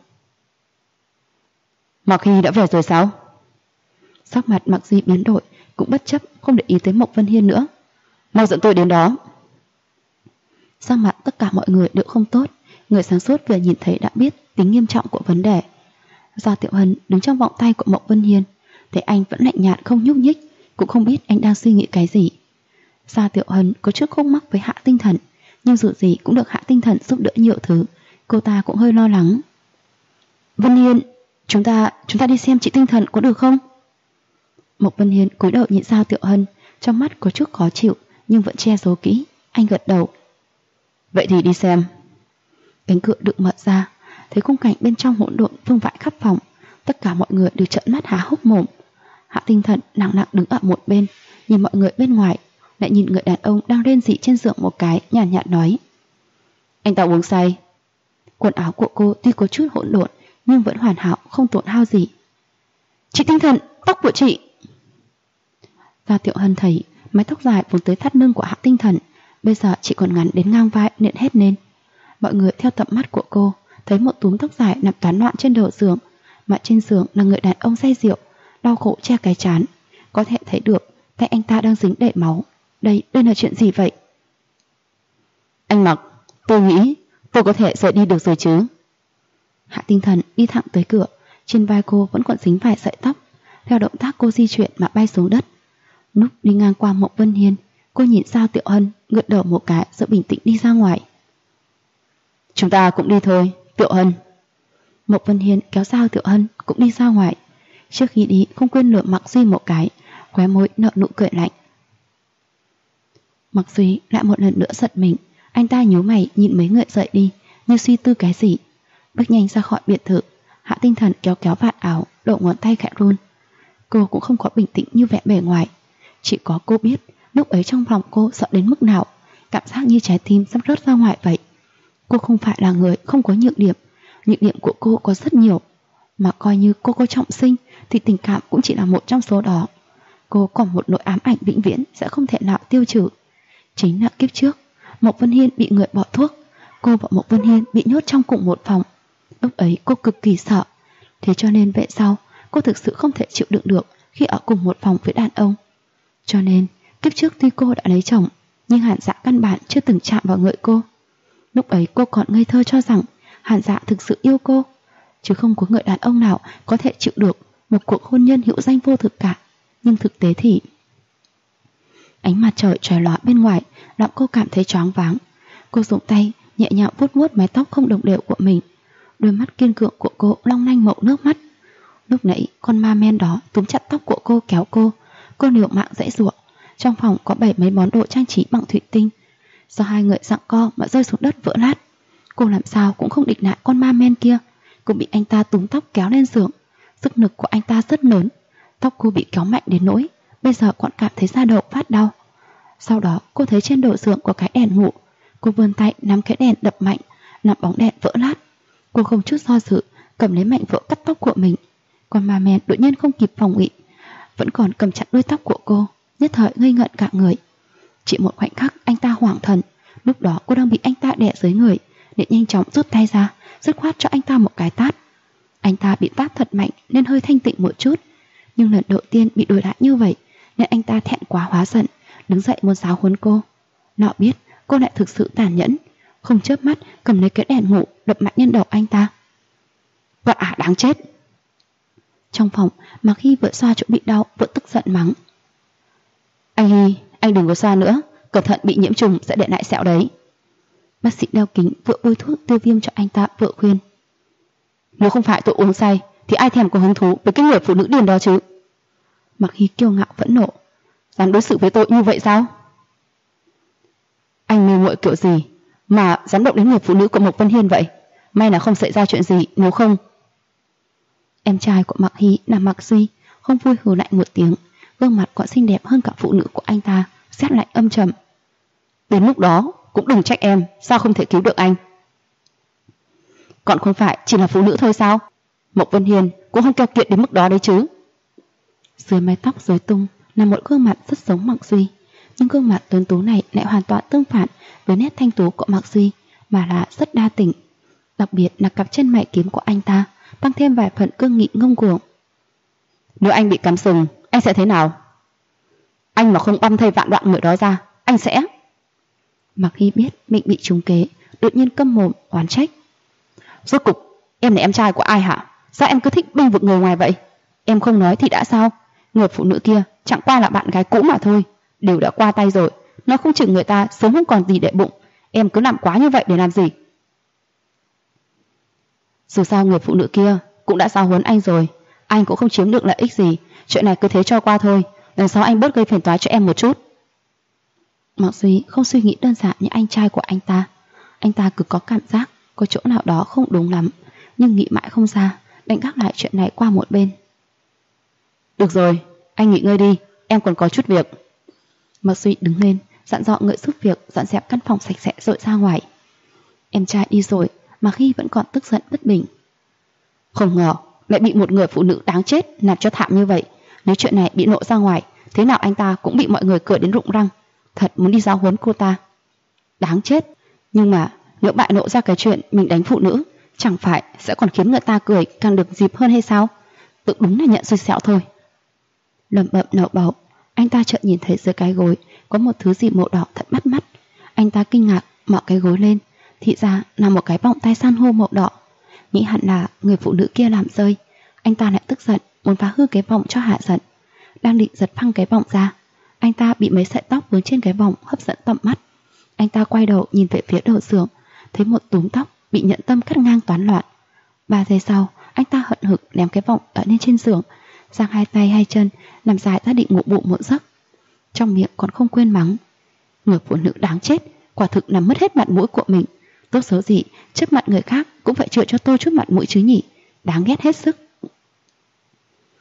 Mạc Hy đã về rồi sao? Sắc mặt Mạc Duy biến đổi, cũng bất chấp không để ý tới Mộc Vân Hiên nữa. Mau dẫn tôi đến đó. Sắc mặt tất cả mọi người đều không tốt, người sáng suốt vừa nhìn thấy đã biết tính nghiêm trọng của vấn đề. Giao Tiểu Hân đứng trong vòng tay của Mộc Vân Hiên, thấy anh vẫn lạnh nhạt không nhúc nhích, cũng không biết anh đang suy nghĩ cái gì. Giao Tiểu Hân có chút khúc mắc với Hạ Tinh Thần, nhưng dù gì cũng được Hạ Tinh Thần giúp đỡ nhiều thứ, cô ta cũng hơi lo lắng. Vân Hiên, chúng ta đi xem chị Tinh Thần có được không? Mộc Vân Hiên cúi đầu nhìn Giao Tiểu Hân, trong mắt có chút khó chịu nhưng vẫn che giấu kỹ. Anh gật đầu. Vậy thì đi xem. Cánh cửa được mở ra, thấy khung cảnh bên trong hỗn độn vương vãi khắp phòng, tất cả mọi người đều trợn mắt há hốc mồm. Hạ Tinh Thần nặng đứng ở một bên, nhìn mọi người bên ngoài, lại nhìn người đàn ông đang rên rỉ trên giường một cái, nhàn nhạt nói: Anh ta uống say. Quần áo của cô tuy có chút hỗn độn nhưng vẫn hoàn hảo, không tổn hao gì. Chị Tinh Thần, tóc của chị. Giao Tiểu Hân thấy mái tóc dài vốn tới thắt lưng của Hạ Tinh Thần, bây giờ chỉ còn ngắn đến ngang vai nện hết lên. Mọi người theo tầm mắt của cô thấy một túm tóc dài nằm tán loạn trên đầu giường, mà trên giường là người đàn ông say rượu, đau khổ che cái trán, có thể thấy được tay anh ta đang dính đầy máu. Đây là chuyện gì vậy? Anh Mặc, tôi nghĩ tôi có thể rời đi được rồi chứ? Hạ Tinh Thần đi thẳng tới cửa, trên vai cô vẫn còn dính vài sợi tóc, theo động tác cô di chuyển mà bay xuống đất. Lúc đi ngang qua Mộc Vân Hiên, cô nhìn Giao Tiểu Hân, gật đầu một cái rồi bình tĩnh đi ra ngoài. Chúng ta cũng đi thôi, Tiểu Hân. Mộc Vân Hiên kéo Giao Tiểu Hân cũng đi ra ngoài. Trước khi đi không quên lườm Mạc Duy một cái, khóe môi nở nụ cười lạnh. Mạc Duy lại một lần nữa giận mình, anh ta nhíu mày nhìn mấy người rời đi, như suy tư cái gì. Bước nhanh ra khỏi biệt thự, Hạ Tinh Thần kéo vạt áo, đầu ngón tay khẽ run. Cô cũng không có bình tĩnh như vẻ bề ngoài. Chỉ có cô biết lúc ấy trong lòng cô sợ đến mức nào, cảm giác như trái tim sắp rớt ra ngoài vậy. Cô không phải là người không có nhược điểm của cô có rất nhiều. Mà coi như cô có trọng sinh thì tình cảm cũng chỉ là một trong số đó. Cô còn một nỗi ám ảnh vĩnh viễn sẽ không thể nào tiêu trừ. Chính là kiếp trước Mộc Vân Hiên bị người bỏ thuốc, cô và Mộc Vân Hiên bị nhốt trong cùng một phòng. Lúc ấy cô cực kỳ sợ. Thế cho nên về sau cô thực sự không thể chịu đựng được khi ở cùng một phòng với đàn ông. Cho nên kiếp trước tuy cô đã lấy chồng, nhưng Hàn Dạ căn bản chưa từng chạm vào người cô. Lúc ấy cô còn ngây thơ cho rằng Hàn Dạ thực sự yêu cô, chứ không có người đàn ông nào có thể chịu được một cuộc hôn nhân hữu danh vô thực cả. Nhưng thực tế thì ánh mặt trời chói lóa bên ngoài làm cô cảm thấy choáng váng. Cô dùng tay nhẹ nhàng vuốt vuốt mái tóc không đồng đều của mình. Đôi mắt kiên cường của cô long lanh màu nước mắt. Lúc nãy con ma men đó túm chặt tóc của cô kéo cô liều mạng giãy giụa. Trong phòng có 7 mấy món đồ trang trí bằng thủy tinh. Do hai người giằng co mà rơi xuống đất vỡ nát. Cô làm sao cũng không địch lại con ma men kia. Cô bị anh ta túm tóc kéo lên giường. Sức lực của anh ta rất lớn. Tóc cô bị kéo mạnh đến nỗi bây giờ còn cảm thấy da đầu phát đau. Sau đó cô thấy trên đầu giường có cái đèn ngủ. Cô vươn tay nắm cái đèn đập mạnh, làm bóng đèn vỡ nát. Cô không chút do dự cầm lấy mảnh vỡ cắt tóc của mình. Con ma men đột nhiên không kịp phòng bị, vẫn còn cầm chặt đuôi tóc của cô, nhất thời ngây ngẩn cả người. Chỉ một khoảnh khắc anh ta hoảng thần. Lúc đó cô đang bị anh ta đè dưới người, để nhanh chóng rút tay ra, dứt khoát cho anh ta một cái tát. Anh ta bị tát thật mạnh nên hơi thanh tịnh một chút, nhưng lần đầu tiên bị đối đãi như vậy nên anh ta thẹn quá hóa giận, đứng dậy muốn giáo huấn cô. Nào biết cô lại thực sự tàn nhẫn, không chớp mắt cầm lấy cái đèn ngủ đập mạnh lên đầu anh ta. Vật đáng chết. Trong phòng, Mạc Hy vừa xoa chỗ bị đau vừa tức giận mắng. Anh Hy, anh đừng có xoa nữa, cẩn thận bị nhiễm trùng sẽ để lại sẹo đấy. Bác sĩ đeo kính vừa bôi thuốc tiêu viêm cho anh ta vừa khuyên. Nếu không phải tôi uống say thì ai thèm có hứng thú với cái người phụ nữ điên đó chứ. Mạc Hy kiêu ngạo phẫn nộ. Dám đối xử với tôi như vậy sao? Anh mê muội kiểu gì mà dám động đến người phụ nữ của Mộc Vân Hiên vậy? May là không xảy ra chuyện gì, nếu không. Em trai của Mạc Hy là Mạc Duy không vui hừ lạnh một tiếng, gương mặt còn xinh đẹp hơn cả phụ nữ của anh ta, sét lạnh âm trầm. Đến lúc đó cũng đừng trách em sao không thể cứu được anh. Còn không phải chỉ là phụ nữ thôi sao? Mộc Vân Hiên cũng không keo kiệt đến mức đó đấy chứ. Dưới mái tóc rối tung là một gương mặt rất giống Mạc Duy, nhưng gương mặt tuấn tú này lại hoàn toàn tương phản với nét thanh tú của Mạc Duy, mà là rất đa tình. Đặc biệt là cặp chân mày kiếm của anh ta tăng thêm vài phần cương nghị ngông cuồng. Nếu anh bị cắm sừng, anh sẽ thế nào? Anh mà không băm thây vạn đoạn người đó ra, anh sẽ... Mạc Hy biết mình bị trúng kế, đột nhiên câm mồm oán trách. Rốt cục em là em trai của ai hả? Sao em cứ thích bênh vực người ngoài vậy? Em không nói thì đã sao? Người phụ nữ kia chẳng qua là bạn gái cũ mà thôi, đều đã qua tay rồi, nói không chừng người ta sớm không còn gì để bụng. Em cứ làm quá như vậy để làm gì? Dù sao người phụ nữ kia cũng đã giáo huấn anh rồi, anh cũng không chiếm được lợi ích gì. Chuyện này cứ thế cho qua thôi, lần sau anh bớt gây phiền toái cho em một chút. Mạc Duy không suy nghĩ đơn giản như anh trai của anh ta. Anh ta cứ có cảm giác có chỗ nào đó không đúng lắm, nhưng nghĩ mãi không ra, đành gác lại chuyện này qua một bên. Được rồi, anh nghỉ ngơi đi, em còn có chút việc. Mạc Duy đứng lên, dặn dò người giúp việc dọn dẹp căn phòng sạch sẽ rồi ra ngoài. Em trai đi rồi, Mạc Hy vẫn còn tức giận bất bình. Không ngờ lại bị một người phụ nữ đáng chết làm cho thảm như vậy. Nếu chuyện này bị lộ ra ngoài, thế nào anh ta cũng bị mọi người cười đến rụng răng. Thật muốn đi giáo huấn cô ta. Đáng chết. Nhưng mà nếu bại lộ ra cái chuyện mình đánh phụ nữ, chẳng phải sẽ còn khiến người ta cười càng được dịp hơn hay sao? Tự đúng là nhận xui xẻo thôi. Lẩm bẩm nậu bầu, anh ta chợt nhìn thấy dưới cái gối có một thứ gì màu đỏ thật bắt mắt. Anh ta kinh ngạc mở cái gối lên, thì ra là một cái vòng tay san hô màu đỏ. Nghĩ hẳn là người phụ nữ kia làm rơi. Anh ta lại tức giận muốn phá hư cái vòng cho hạ giận. Đang định giật phăng cái vòng ra, anh ta bị mấy sợi tóc vướng trên cái vòng hấp dẫn tầm mắt. Anh ta quay đầu nhìn về phía đầu giường, thấy một túm tóc bị nhẫn tâm cắt ngang toán loạn. 3 giây sau, anh ta hận hực ném cái vòng ở lên trên giường, giang hai tay hai chân nằm dài ra định ngủ bụng một giấc. Trong miệng còn không quên mắng. Người phụ nữ đáng chết, quả thực làm mất hết mặt mũi của mình. Tốt xấu gì trước mặt người khác cũng phải chừa cho tôi chút mặt mũi chứ nhỉ. Đáng ghét hết sức.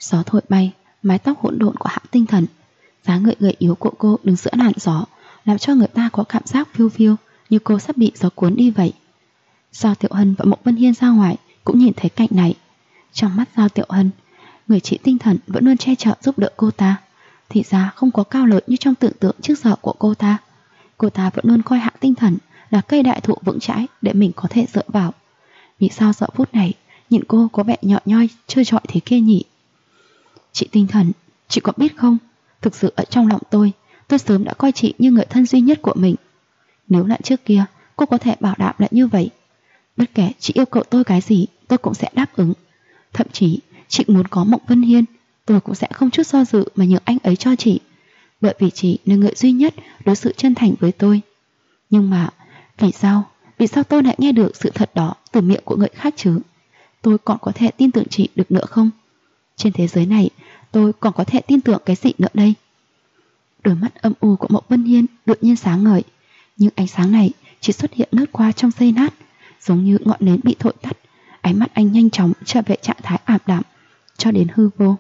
Gió thổi bay mái tóc hỗn độn của Hạ Tinh Thần, dáng người gầy yếu của cô đứng giữa làn gió làm cho người ta có cảm giác phiêu phiêu như cô sắp bị gió cuốn đi vậy. Giao Tiểu Hân và Mộc Vân Hiên ra ngoài cũng nhìn thấy cảnh này. Trong mắt Giao Tiểu Hân, người chị Tinh Thần vẫn luôn che chở giúp đỡ cô ta, thì ra không có cao lớn như trong tưởng tượng trước giờ của cô ta. Cô ta vẫn luôn coi Hạ Tinh Thần là cây đại thụ vững chãi để mình có thể dựa vào. Vì sao giờ phút này nhìn cô có vẻ nhỏ nhoi trơ trọi thế kia nhỉ? Chị Tinh Thần, chị có biết không, thực sự ở trong lòng tôi sớm đã coi chị như người thân duy nhất của mình. Nếu lại trước kia cô có thể bảo đảm lại như vậy, bất kể chị yêu cầu tôi cái gì tôi cũng sẽ đáp ứng. Thậm chí chị muốn có Mộc Vân Hiên, tôi cũng sẽ không chút do dự mà nhường anh ấy cho chị, bởi vì chị là người duy nhất đối xử chân thành với tôi. Nhưng mà vì sao tôi lại nghe được sự thật đó từ miệng của người khác chứ? Tôi còn có thể tin tưởng chị được nữa không? Trên thế giới này tôi còn có thể tin tưởng cái gì nữa đây? Đôi mắt âm u của Mộc Vân Hiên đột nhiên sáng ngời, nhưng ánh sáng này chỉ xuất hiện lướt qua trong giây lát, giống như ngọn nến bị thổi tắt. Ánh mắt anh nhanh chóng trở về trạng thái ảm đạm cho đến hư vô.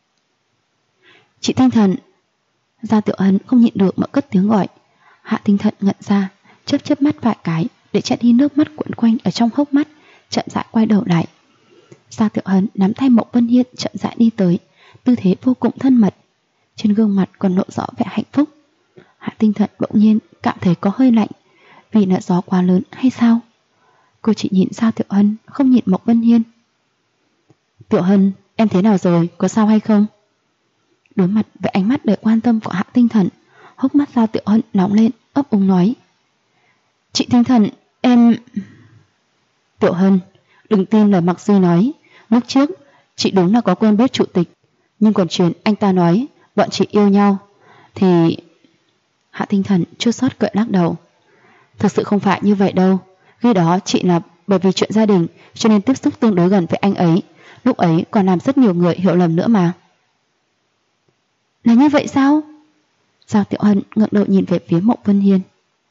Chị Tinh Thần. Giao Tiểu Hân không nhịn được mà cất tiếng gọi. Hạ Tinh Thần ngẩn ra, chớp mắt vài cái để che đi nước mắt cuộn quanh ở trong hốc mắt, chậm rãi quay đầu lại. Giao Tiểu Hân nắm tay Mộc Vân Hiên chậm rãi đi tới, tư thế vô cùng thân mật, trên gương mặt còn lộ rõ vẻ hạnh phúc. Hạ Tinh Thần bỗng nhiên cảm thấy có hơi lạnh, vì là gió quá lớn hay sao? Cô chỉ nhìn Giao Tiểu Hân, không nhìn Mộc Vân Hiên. Tiểu Hân, em thế nào rồi, có sao hay không? Đối mặt với ánh mắt đầy quan tâm của Hạ Tinh Thần, hốc mắt Giao Tiểu Hân nóng lên, ấp úng nói. Chị Tinh Thần, em... Tiểu Hân, đừng tin lời Mạc Duy nói. Lúc trước, chị đúng là có quen biết chủ tịch, nhưng còn chuyện anh ta nói bọn chị yêu nhau thì... Hạ Tinh Thần chua xót cười lắc đầu. Thực sự không phải như vậy đâu. Khi đó chị là bởi vì chuyện gia đình cho nên tiếp xúc tương đối gần với anh ấy. Lúc ấy còn làm rất nhiều người hiểu lầm nữa mà. Là như vậy sao? Giao Tiểu Hân ngẩng đầu nhìn về phía Mộc Vân Hiên.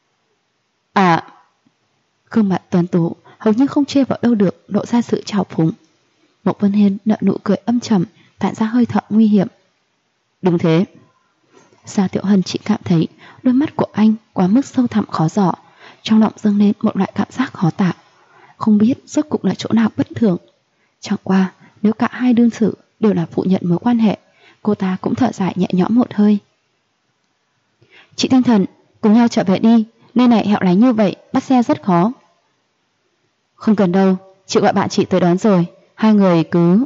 À... Gương mặt tuấn tú hầu như không chê vào đâu được lộ ra sự trào phúng. Mộc Vân Hiên nở nụ cười âm trầm, tản ra hơi thở nguy hiểm. Đúng thế. Giao Tiểu Hân chỉ cảm thấy đôi mắt của anh quá mức sâu thẳm khó dò, trong lòng dâng lên một loại cảm giác khó tả, không biết rốt cuộc là chỗ nào bất thường. Chẳng qua nếu cả hai đương sự đều là phủ nhận mối quan hệ, cô ta cũng thở dài nhẹ nhõm một hơi. Chị Tinh Thần, cùng nhau trở về đi, nơi này hẻo lánh như vậy, bắt xe rất khó. Không cần đâu, chị gọi bạn chị tới đón rồi, hai người cứ...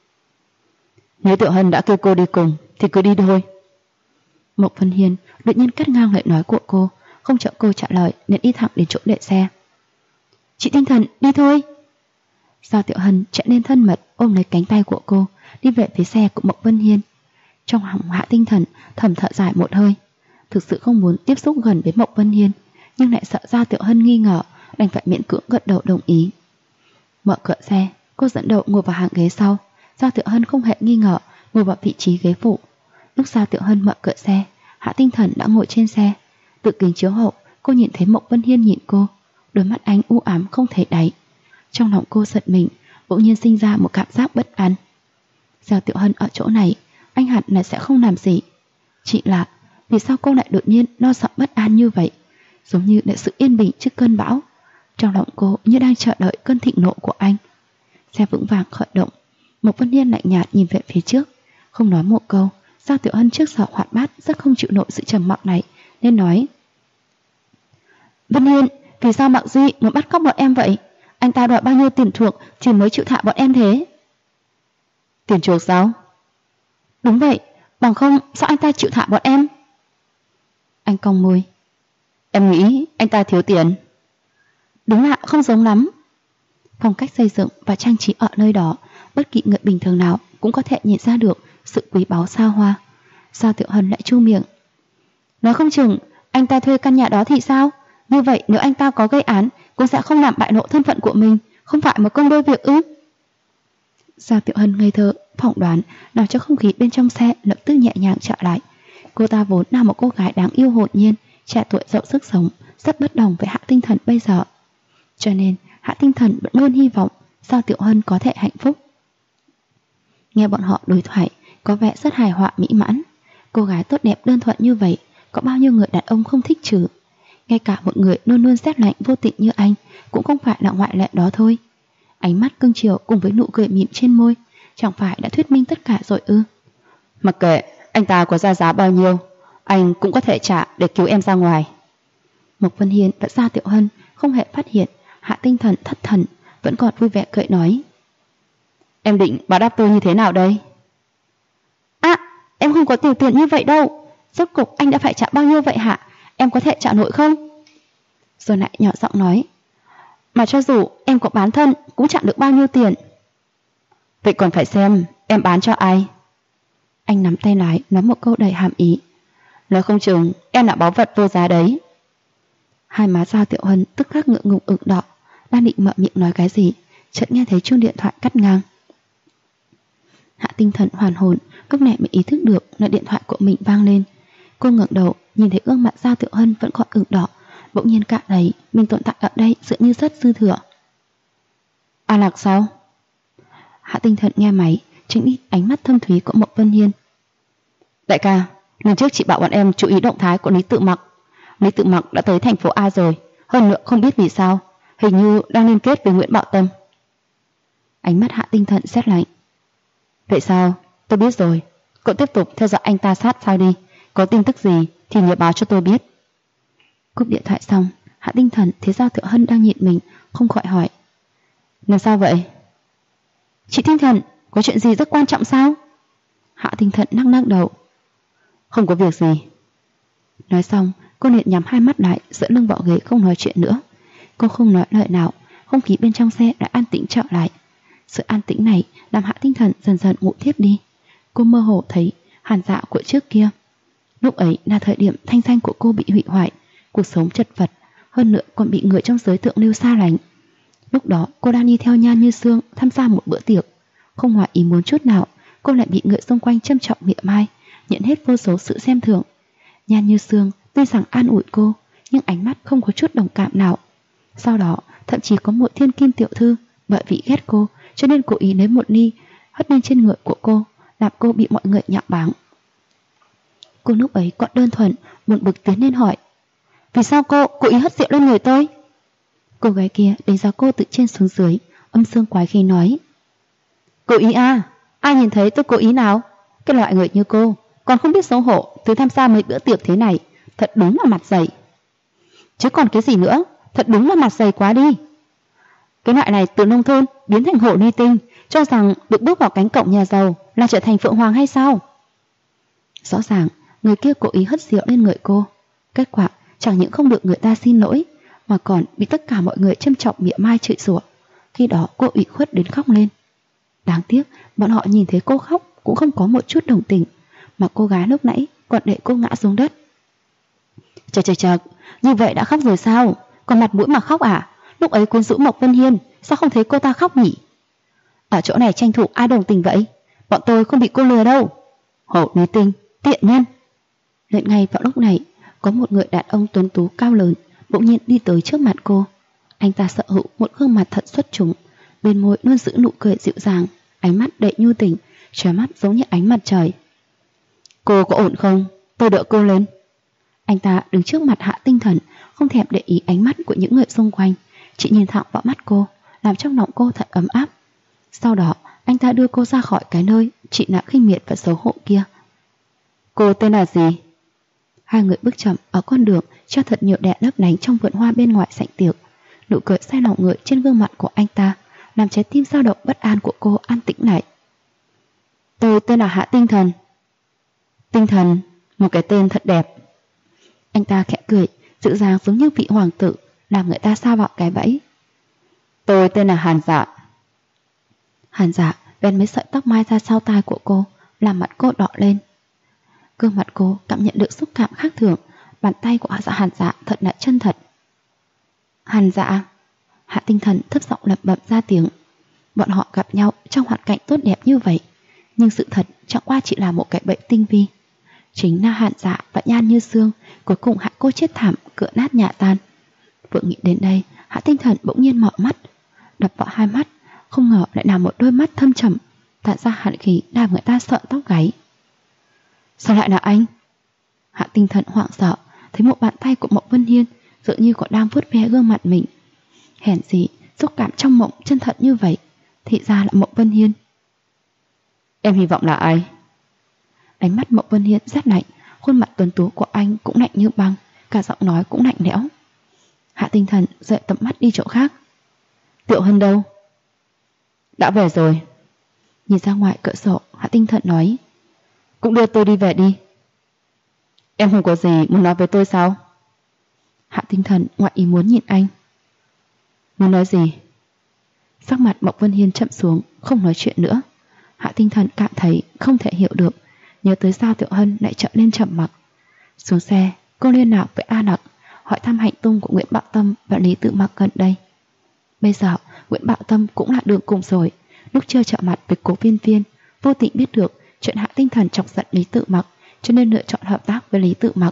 Nếu Tiểu Hân đã kêu cô đi cùng thì cứ đi thôi. Mộc Vân Hiên đột nhiên cắt ngang lời nói của cô, không cho cô trả lời nên đi thẳng đến chỗ để xe. Chị Tinh Thần, đi thôi. Giao Tiểu Hân chạy lên thân mật ôm lấy cánh tay của cô, đi về phía xe của Mộc Vân Hiên. Trong lòng Hạ Tinh Thần thầm thở dài một hơi, thực sự không muốn tiếp xúc gần với Mộc Vân Hiên, nhưng lại sợ Giao Tiểu Hân nghi ngờ, đành phải miễn cưỡng gật đầu đồng ý. Mở cửa xe, cô dẫn đầu ngồi vào hàng ghế sau. Giao Tiểu Hân không hề nghi ngờ ngồi vào vị trí ghế phụ. Lúc Giao Tiểu Hân mở cửa xe, Hạ Tinh Thần đã ngồi trên xe. Từ kính chiếu hậu, cô nhìn thấy Mộc Vân Hiên nhìn cô, đôi mắt anh u ám không thể đáy. Trong lòng cô giật mình, bỗng nhiên sinh ra một cảm giác bất an. Giao Tiểu Hân ở chỗ này, anh hẳn là sẽ không làm gì. Chỉ là vì sao cô lại đột nhiên lo sợ bất an như vậy, giống như là sự yên bình trước cơn bão. Trong lòng cô như đang chờ đợi cơn thịnh nộ của anh. Xe vững vàng khởi động. Mộc Vân Hiên lạnh nhạt nhìn về phía trước, không nói một câu. Giao Tiểu Hân trước giờ hoạt bát rất không chịu nổi sự trầm mặc này, nên nói: Vân Hiên, vì sao Mạc Duy muốn bắt cóc bọn em vậy? Anh ta đòi bao nhiêu tiền chuộc thì mới chịu thả bọn em thế? Tiền chuộc sao? Đúng vậy, bằng không sao anh ta chịu thả bọn em? Anh cong môi. Em nghĩ anh ta thiếu tiền. Đúng là không giống lắm. Phong cách xây dựng và trang trí ở nơi đó, bất kỳ người bình thường nào cũng có thể nhìn ra được sự quý báu xa hoa. Giao Tiểu Hân lại chu miệng. Nói không chừng anh ta thuê căn nhà đó thì sao? Như vậy nếu anh ta có gây án cũng sẽ không làm bại lộ thân phận của mình, không phải một công đôi việc ư? Giao Tiểu Hân ngây thơ phỏng đoán, làm cho không khí bên trong xe lập tức nhẹ nhàng trở lại. Cô ta vốn là một cô gái đáng yêu hồn nhiên, trẻ tuổi giàu sức sống, rất bất đồng với Hạ Tinh Thần bây giờ. Cho nên Hạ Tinh Thần vẫn luôn hy vọng Giao Tiểu Hân có thể hạnh phúc. Nghe bọn họ đối thoại, có vẻ rất hài hòa mỹ mãn. Cô gái tốt đẹp đơn thuần như vậy, có bao nhiêu người đàn ông không thích chứ? Ngay cả một người luôn luôn rét lạnh vô tình như anh cũng không phải là ngoại lệ đó thôi. Ánh mắt cưng chiều cùng với nụ cười mỉm trên môi chẳng phải đã thuyết minh tất cả rồi ư? Mặc kệ anh ta có ra giá bao nhiêu, anh cũng có thể trả để cứu em ra ngoài. Mộc Vân Hiên và Gia Tiểu Hân không hề phát hiện Hạ Tinh Thần thất thần, vẫn còn vui vẻ cười nói: Em định báo đáp tôi như thế nào đây? Em không có nhiều tiền như vậy đâu. Rốt cục anh đã phải trả bao nhiêu vậy hả? Em có thể trả nổi không? Rồi lại nhỏ giọng nói: Mà cho dù em có bán thân cũng chẳng được bao nhiêu tiền. Vậy còn phải xem em bán cho ai. Anh nắm tay lái nói một câu đầy hàm ý: Nói không chừng em là báu vật vô giá đấy. Hai má Gia Tiểu Hân tức khắc ngượng ngùng ửng đỏ, đang định mở miệng nói cái gì, chợt nghe thấy chuông điện thoại cắt ngang. Hạ Tinh Thần hoàn hồn, lúc này mới ý thức được là điện thoại của mình vang lên. Cô ngẩng đầu, nhìn thấy gương mặt Gia Tiểu Hân vẫn còn ửng đỏ, bỗng nhiên cảm thấy mình tồn tại ở đây dường như rất dư thừa. A Lạc sao? Hạ Tinh Thần nghe máy, tránh đi ánh mắt thâm thúy của Mộc Vân Hiên. Đại ca, lần trước chị bảo bọn em chú ý động thái của Lý Tự Mặc. Lý Tự Mặc đã tới thành phố A rồi, hơn nữa không biết vì sao, hình như đang liên kết với Nguyễn Bảo Tâm. Ánh mắt Hạ Tinh Thần rét lạnh. Vậy sao? Tôi biết rồi. Cậu tiếp tục theo dõi anh ta sát sao đi. Có tin tức gì thì nhớ báo cho tôi biết. Cúp điện thoại xong, Hạ Tinh Thần thấy Gia Tiểu Hân đang nhìn mình, không khỏi hỏi: Làm sao vậy? Chị Tinh Thần, có chuyện gì rất quan trọng sao? Hạ Tinh Thần nắc nắc đầu. Không có việc gì. Nói xong, cô liền nhắm hai mắt lại, dựa lưng vào ghế không nói chuyện nữa. Cô không nói lời nào, không khí bên trong xe đã an tĩnh trở lại. Sự an tĩnh này làm Hạ Tinh Thần dần dần ngủ thiếp đi. Cô mơ hồ thấy Hàn Dạ của trước kia. Lúc ấy là thời điểm thanh danh của cô bị hủy hoại, cuộc sống chật vật, hơn nữa còn bị người trong giới thượng lưu xa lánh. Lúc đó cô đang đi theo Nhan Như Sương tham gia một bữa tiệc, không ngoài ý muốn chút nào, cô lại bị người xung quanh châm chọc mỉa mai, nhận hết vô số sự xem thường. Nhan Như Sương tuy rằng an ủi cô, nhưng ánh mắt không có chút đồng cảm nào. Sau đó thậm chí có một thiên kim tiểu thư bởi vì ghét cô cho nên cố ý lấy một ly hất lên trên người của cô, làm cô bị mọi người nhạo báng. Cô lúc ấy còn đơn thuần buồn bực tiến lên hỏi: Vì sao cô cố ý hất rượu lên người tôi? Cô gái kia đánh giá cô từ trên xuống dưới, âm dương quái khí nói: Cố ý à? Ai nhìn thấy tôi cố ý nào? Cái loại người như cô còn không biết xấu hổ tới tham gia mấy bữa tiệc thế này, thật đúng là mặt dày. Chứ còn cái gì nữa, thật đúng là mặt dày quá đi. Cái loại này từ nông thôn biến thành hộ ni tinh, cho rằng được bước vào cánh cổng nhà giàu là trở thành phượng hoàng hay sao? Rõ ràng người kia cố ý hất rượu lên người cô, kết quả chẳng những không được người ta xin lỗi mà còn bị tất cả mọi người châm chọc mỉa mai chửi rủa. Khi đó cô ủy khuất đến khóc lên. Đáng tiếc bọn họ nhìn thấy cô khóc cũng không có một chút đồng tình, mà cô gái lúc nãy còn để cô ngã xuống đất. Chật, như vậy đã khóc rồi sao? Còn mặt mũi mà khóc à? Lúc ấy quyến rũ Mộc Vân Hiên, sao không thấy cô ta khóc nhỉ? Ở chỗ này tranh thủ ai đồng tình vậy? Bọn tôi không bị cô lừa đâu. Hổ ní tinh, tiện nhân. Lên ngay vào lúc này, có một người đàn ông tuấn tú cao lớn bỗng nhiên đi tới trước mặt cô. Anh ta sở hữu một gương mặt thật xuất chúng, bên môi luôn giữ nụ cười dịu dàng, ánh mắt đầy nhu tình, trói mắt giống như ánh mặt trời. Cô có ổn không? Tôi đỡ cô lên. Anh ta đứng trước mặt Hạ Tinh Thần, không thèm để ý ánh mắt của những người xung quanh, chỉ nhìn thẳng vào mắt cô, làm trong lòng cô thật ấm áp. Sau đó anh ta đưa cô ra khỏi cái nơi chị đã khinh miệt và xấu hổ kia. Cô tên là gì? Hai người bước chậm ở con đường cho thật nhiều đèn lấp lánh trong vườn hoa bên ngoài sảnh tiệc. Nụ cười say lòng người trên gương mặt của anh ta làm trái tim dao động bất an của cô an tĩnh lại. Tôi tên là Hạ Tinh Thần. Tinh Thần, một cái tên thật đẹp. Anh ta khẽ cười, dịu dàng giống như vị hoàng tử, làm người ta sa vào cái bẫy. Tôi tên là Hàn Dạ. Hàn Dạ bèn mấy sợi tóc mai ra sau tai của cô, làm mặt cô đỏ lên. Gương mặt cô cảm nhận được xúc cảm khác thường, bàn tay của Hàn Dạ thật là chân thật. Hàn Dạ. Hạ Tinh Thần thấp giọng lẩm bẩm ra tiếng. Bọn họ gặp nhau trong hoàn cảnh tốt đẹp như vậy, nhưng sự thật chẳng qua chỉ là một cái bẫy tinh vi. Chính là Hàn Dạ và Nhan Như Sương cuối cùng hại cô chết thảm, cửa nát nhà tan. Vừa nghĩ đến đây, Hạ Tinh Thần bỗng nhiên mở mắt, đập vào hai mắt, không ngờ lại là một đôi mắt thâm trầm, tản ra hàn khí làm người ta sợn tóc gáy. Sao lại là anh? Hạ Tinh Thần hoảng sợ, thấy một bàn tay của Mộc Vân Hiên dường như còn đang vuốt ve gương mặt mình. Hèn gì xúc cảm trong mộng chân thật như vậy, thì ra là Mộc Vân Hiên. Em hy vọng là ai? Ánh mắt Mộc Vân Hiên rất lạnh, khuôn mặt tuấn tú của anh cũng lạnh như băng, cả giọng nói cũng lạnh lẽo. Hạ Tinh Thần dậy tầm mắt đi chỗ khác. Tiểu Hân đâu? Đã về rồi. Nhìn ra ngoài cửa sổ, Hạ Tinh Thần nói. Cũng đưa tôi đi về đi. Em không có gì muốn nói với tôi sao? Hạ Tinh Thần ngoại ý muốn nhìn anh. Muốn nói gì? Sắc mặt Mộc Vân Hiên chậm xuống, không nói chuyện nữa. Hạ Tinh Thần cảm thấy không thể hiểu được, nhớ tới sao Tiểu Hân lại trở nên trầm mặc. Xuống xe, cô liên lạc với A Nặc, hỏi thăm hành tung của Nguyễn Bảo Tâm và Lý Tự Mặc gần đây. Bây giờ Nguyễn Bảo Tâm cũng là đường cùng rồi. Lúc chưa chạm mặt với Cố Viên Viên, vô tình biết được chuyện Hạ Tinh Thần chọc giận Lý Tự Mặc, cho nên lựa chọn hợp tác với Lý Tự Mặc.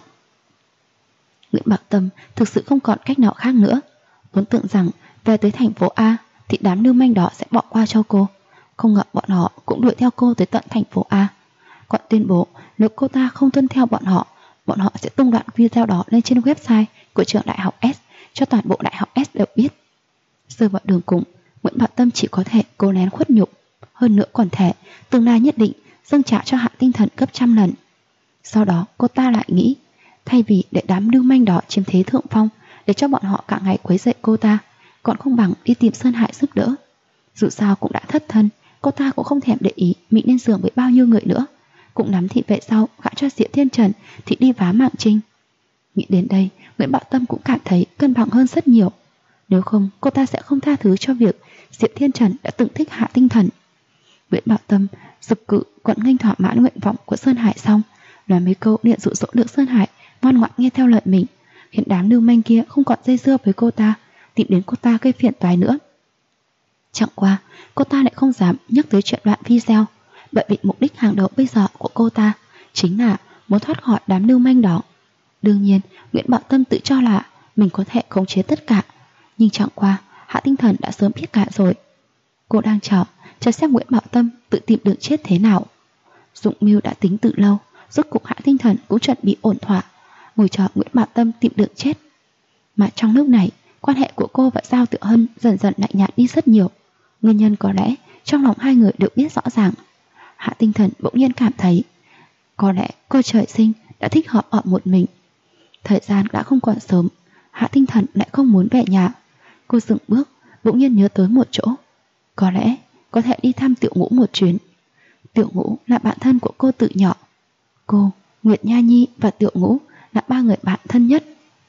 Nguyễn Bảo Tâm thực sự không còn cách nào khác nữa. Vốn tưởng rằng về tới thành phố A thì đám lưu manh đó sẽ bỏ qua cho cô, không ngờ bọn họ cũng đuổi theo cô tới tận thành phố A. Còn tuyên bố nếu cô ta không tuân theo bọn họ sẽ tung đoạn video đó lên trên website của trường đại học S cho toàn bộ đại học S đều biết. Rơi vào đường cùng, Nguyễn Bảo Tâm chỉ có thể cố nén khuất nhục, hơn nữa còn thể tương lai nhất định dâng trả cho Hạ Tinh Thần gấp 100 lần. Sau đó cô ta lại nghĩ, thay vì để đám lưu manh đó chiếm thế thượng phong, để cho bọn họ cả ngày quấy rầy cô ta, còn không bằng đi tìm Sơn Hải giúp đỡ. Dù sao cũng đã thất thân, cô ta cũng không thèm để ý mình lên giường với bao nhiêu người nữa. Cũng nắm thị vệ sau gã cho Diệp Thiên Trần thì đi vá Mạng Trinh. Nghĩ đến đây, Nguyễn Bảo Tâm cũng cảm thấy cân bằng hơn rất nhiều. Nếu không, cô ta sẽ không tha thứ cho việc Diệp Thiên Trần đã từng thích Hạ Tinh Thần. Nguyễn Bảo Tâm dực cự quận nghênh thỏa mãn nguyện vọng của Sơn Hải xong, nói mấy câu điện dụ dỗ được Sơn Hải ngoan ngoãn nghe theo lời mình, khiến đám lưu manh kia không còn dây dưa với cô ta, tìm đến cô ta gây phiền toái nữa. Chẳng qua, cô ta lại không dám nhắc tới chuyện đoạn video, bởi vì mục đích hàng đầu bây giờ của cô ta chính là muốn thoát khỏi đám lưu manh đó. Đương nhiên, Nguyễn Bảo Tâm tự cho là mình có thể khống chế tất cả, nhưng chẳng qua Hạ Tinh Thần đã sớm biết cả rồi. Cô đang chờ xem Nguyễn Bảo Tâm tự tìm đường chết thế nào. Dụng mưu đã tính từ lâu, rốt cục Hạ Tinh Thần cũng chuẩn bị ổn thỏa, ngồi chờ Nguyễn Bảo Tâm tìm đường chết. Mà trong lúc này, quan hệ của cô và Giao Tự Hân dần dần lạnh nhạt đi rất nhiều. Nguyên nhân có lẽ trong lòng hai người đều biết rõ ràng. Hạ Tinh Thần bỗng nhiên cảm thấy có lẽ cô trời sinh đã thích hợp ở một mình. Thời gian đã không còn sớm, Hạ Tinh Thần lại không muốn về nhà. Cô dừng bước, bỗng nhiên nhớ tới một chỗ. Có lẽ có thể đi thăm Tiểu Ngũ một chuyến. Tiểu Ngũ là bạn thân của cô từ nhỏ. Cô, Nguyệt Nha Nhi và Tiểu Ngũ là ba người bạn thân nhất.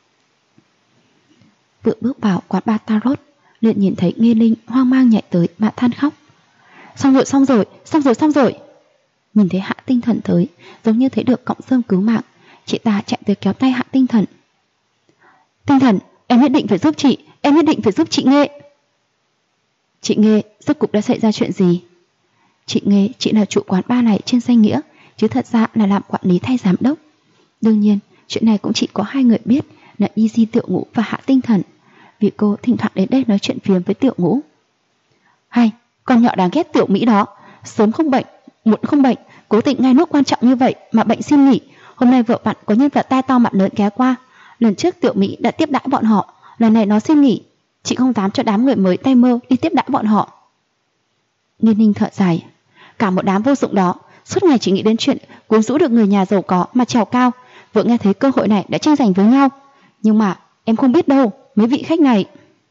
Vừa bước vào quán bar Tarot, liền nhìn thấy Nghe Linh hoang mang nhảy tới mà than khóc. Xong rồi. Nhìn thấy Hạ Tinh Thần tới, giống như thấy được cọng rơm cứu mạng, chị ta chạy tới kéo tay Hạ Tinh Thần. Tinh Thần, em nhất định phải giúp chị Nghe. Chị Nghe, rốt cục đã xảy ra chuyện gì? Chị Nghe chỉ là chủ quán bar này trên danh nghĩa, chứ thật ra là làm quản lý thay giám đốc. Đương nhiên, chuyện này cũng chỉ có hai người biết là Easy Tiểu Ngũ và Hạ Tinh Thần, vì cô thỉnh thoảng đến đây nói chuyện phiếm với Tiểu Ngũ. Hay, con nhỏ đáng ghét Tiểu Mỹ đó, sớm không bệnh, muộn không bệnh, cố tình ngay lúc quan trọng như vậy mà bệnh xin nghỉ. Hôm nay vợ bạn có nhân vật tai to mặt lớn ghé qua, lần trước Tiểu Mỹ đã tiếp đãi bọn họ, lần này nó xin nghỉ, chị không dám cho đám người mới tay mơ đi tiếp đãi bọn họ. Nghiên Ninh thở dài, cả một đám vô dụng đó, suốt ngày chỉ nghĩ đến chuyện cuốn rũ được người nhà giàu có mà trèo cao, vừa nghe thấy cơ hội này đã tranh giành với nhau. Nhưng mà em không biết đâu, mấy vị khách này.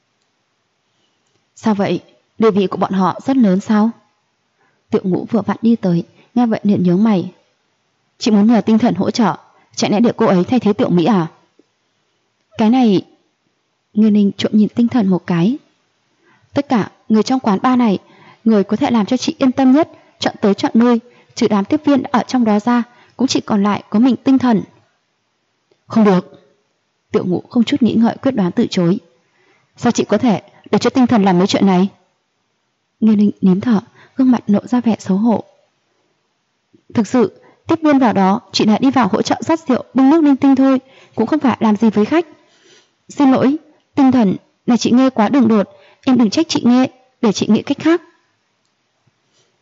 Sao vậy? Địa vị của bọn họ rất lớn sao? Tiểu Ngũ vừa vặn đi tới, nghe vậy liền nhướng mày. Chị muốn nhờ Tinh Thần hỗ trợ, chẳng lẽ để cô ấy thay thế Tiểu Mỹ à? Cái này... Nghiên Ninh trộm nhìn Tinh Thần một cái. Tất cả người trong quán bar này, người có thể làm cho chị yên tâm nhất, chọn tới chọn nuôi, trừ đám tiếp viên ở trong đó ra, cũng chỉ còn lại có mình Tinh Thần. Không được. Tiểu Ngũ không chút nghĩ ngợi quyết đoán từ chối. Sao chị có thể để cho Tinh Thần làm mấy chuyện này? Nghiên Ninh nín thở, gương mặt lộ ra vẻ xấu hổ. Thực sự, tiếp viên vào đó chỉ là đi vào hỗ trợ rót rượu, bưng nước linh tinh thôi, cũng không phải làm gì với khách. Xin lỗi, Tinh Thần, là chị Nghe quá đường đột, em đừng trách chị Nghe, để chị nghĩ cách khác.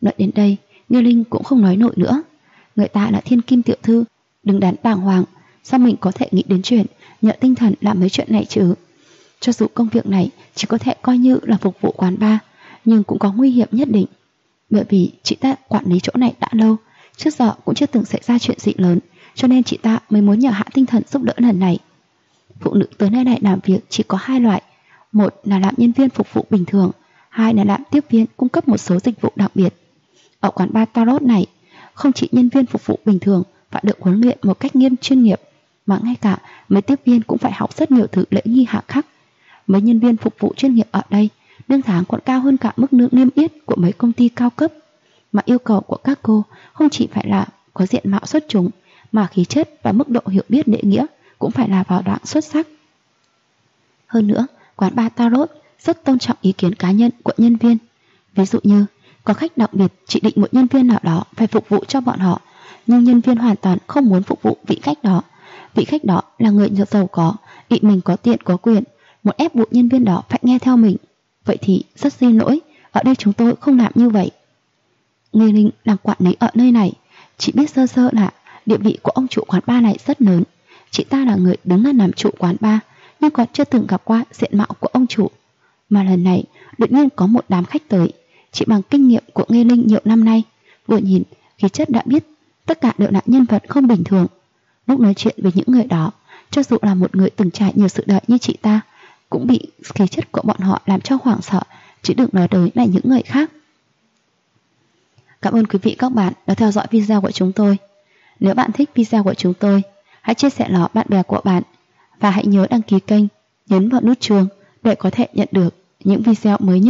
Nói đến đây, Như Linh cũng không nói nổi nữa. Người ta là thiên kim tiểu thư, đừng đắn bàng hoàng, sao mình có thể nghĩ đến chuyện nhờ tinh thần làm mấy chuyện này chứ? Cho dù công việc này chỉ có thể coi như là phục vụ quán bar, nhưng cũng có nguy hiểm nhất định. Bởi vì chị ta quản lý chỗ này đã lâu, trước giờ cũng chưa từng xảy ra chuyện gì lớn, cho nên chị ta mới muốn nhờ Hạ Tinh Thần giúp đỡ lần này. Phụ nữ tới nơi này làm việc chỉ có hai loại, một là làm nhân viên phục vụ bình thường, hai là làm tiếp viên cung cấp một số dịch vụ đặc biệt. Ở quán bar Tarot này, không chỉ nhân viên phục vụ bình thường phải được huấn luyện một cách chuyên nghiệp, mà ngay cả mấy tiếp viên cũng phải học rất nhiều thứ lễ nghi hạ khắc. Mấy nhân viên phục vụ chuyên nghiệp ở đây lương tháng còn cao hơn cả mức lương niêm yết của mấy công ty cao cấp. Mà yêu cầu của các cô không chỉ phải là có diện mạo xuất chúng, mà khí chất và mức độ hiểu biết lễ nghĩa cũng phải là vào đoạn xuất sắc. Hơn nữa, quán bar Tarot rất tôn trọng ý kiến cá nhân của nhân viên. Ví dụ như có khách đặc biệt chỉ định một nhân viên nào đó phải phục vụ cho bọn họ, nhưng nhân viên hoàn toàn không muốn phục vụ vị khách đó. Vị khách đó là người giàu có, ý mình có tiền có quyền, muốn ép buộc nhân viên đó phải nghe theo mình. Vậy thì rất xin lỗi, ở đây chúng tôi không làm như vậy. Người Linh làm quản lý ở nơi này, chỉ biết sơ sơ là địa vị của ông chủ quán bar này rất lớn. Chị ta là người đứng ra làm chủ quán bar, nhưng còn chưa từng gặp qua diện mạo của ông chủ. Mà lần này đột nhiên có một đám khách tới, chỉ bằng kinh nghiệm của Nghê Linh nhiều năm nay, vừa nhìn khí chất đã biết tất cả đều là nhân vật không bình thường. Lúc nói chuyện với những người đó, cho dù là một người từng trải nhiều sự đời như chị ta, cũng bị khí chất của bọn họ làm cho hoảng sợ, chứ đừng nói tới là những người khác. Cảm ơn quý vị các bạn đã theo dõi video của chúng tôi. Nếu bạn thích video của chúng tôi, hãy chia sẻ nó bạn bè của bạn và hãy nhớ đăng ký kênh, nhấn vào nút chuông để có thể nhận được những video mới nhất.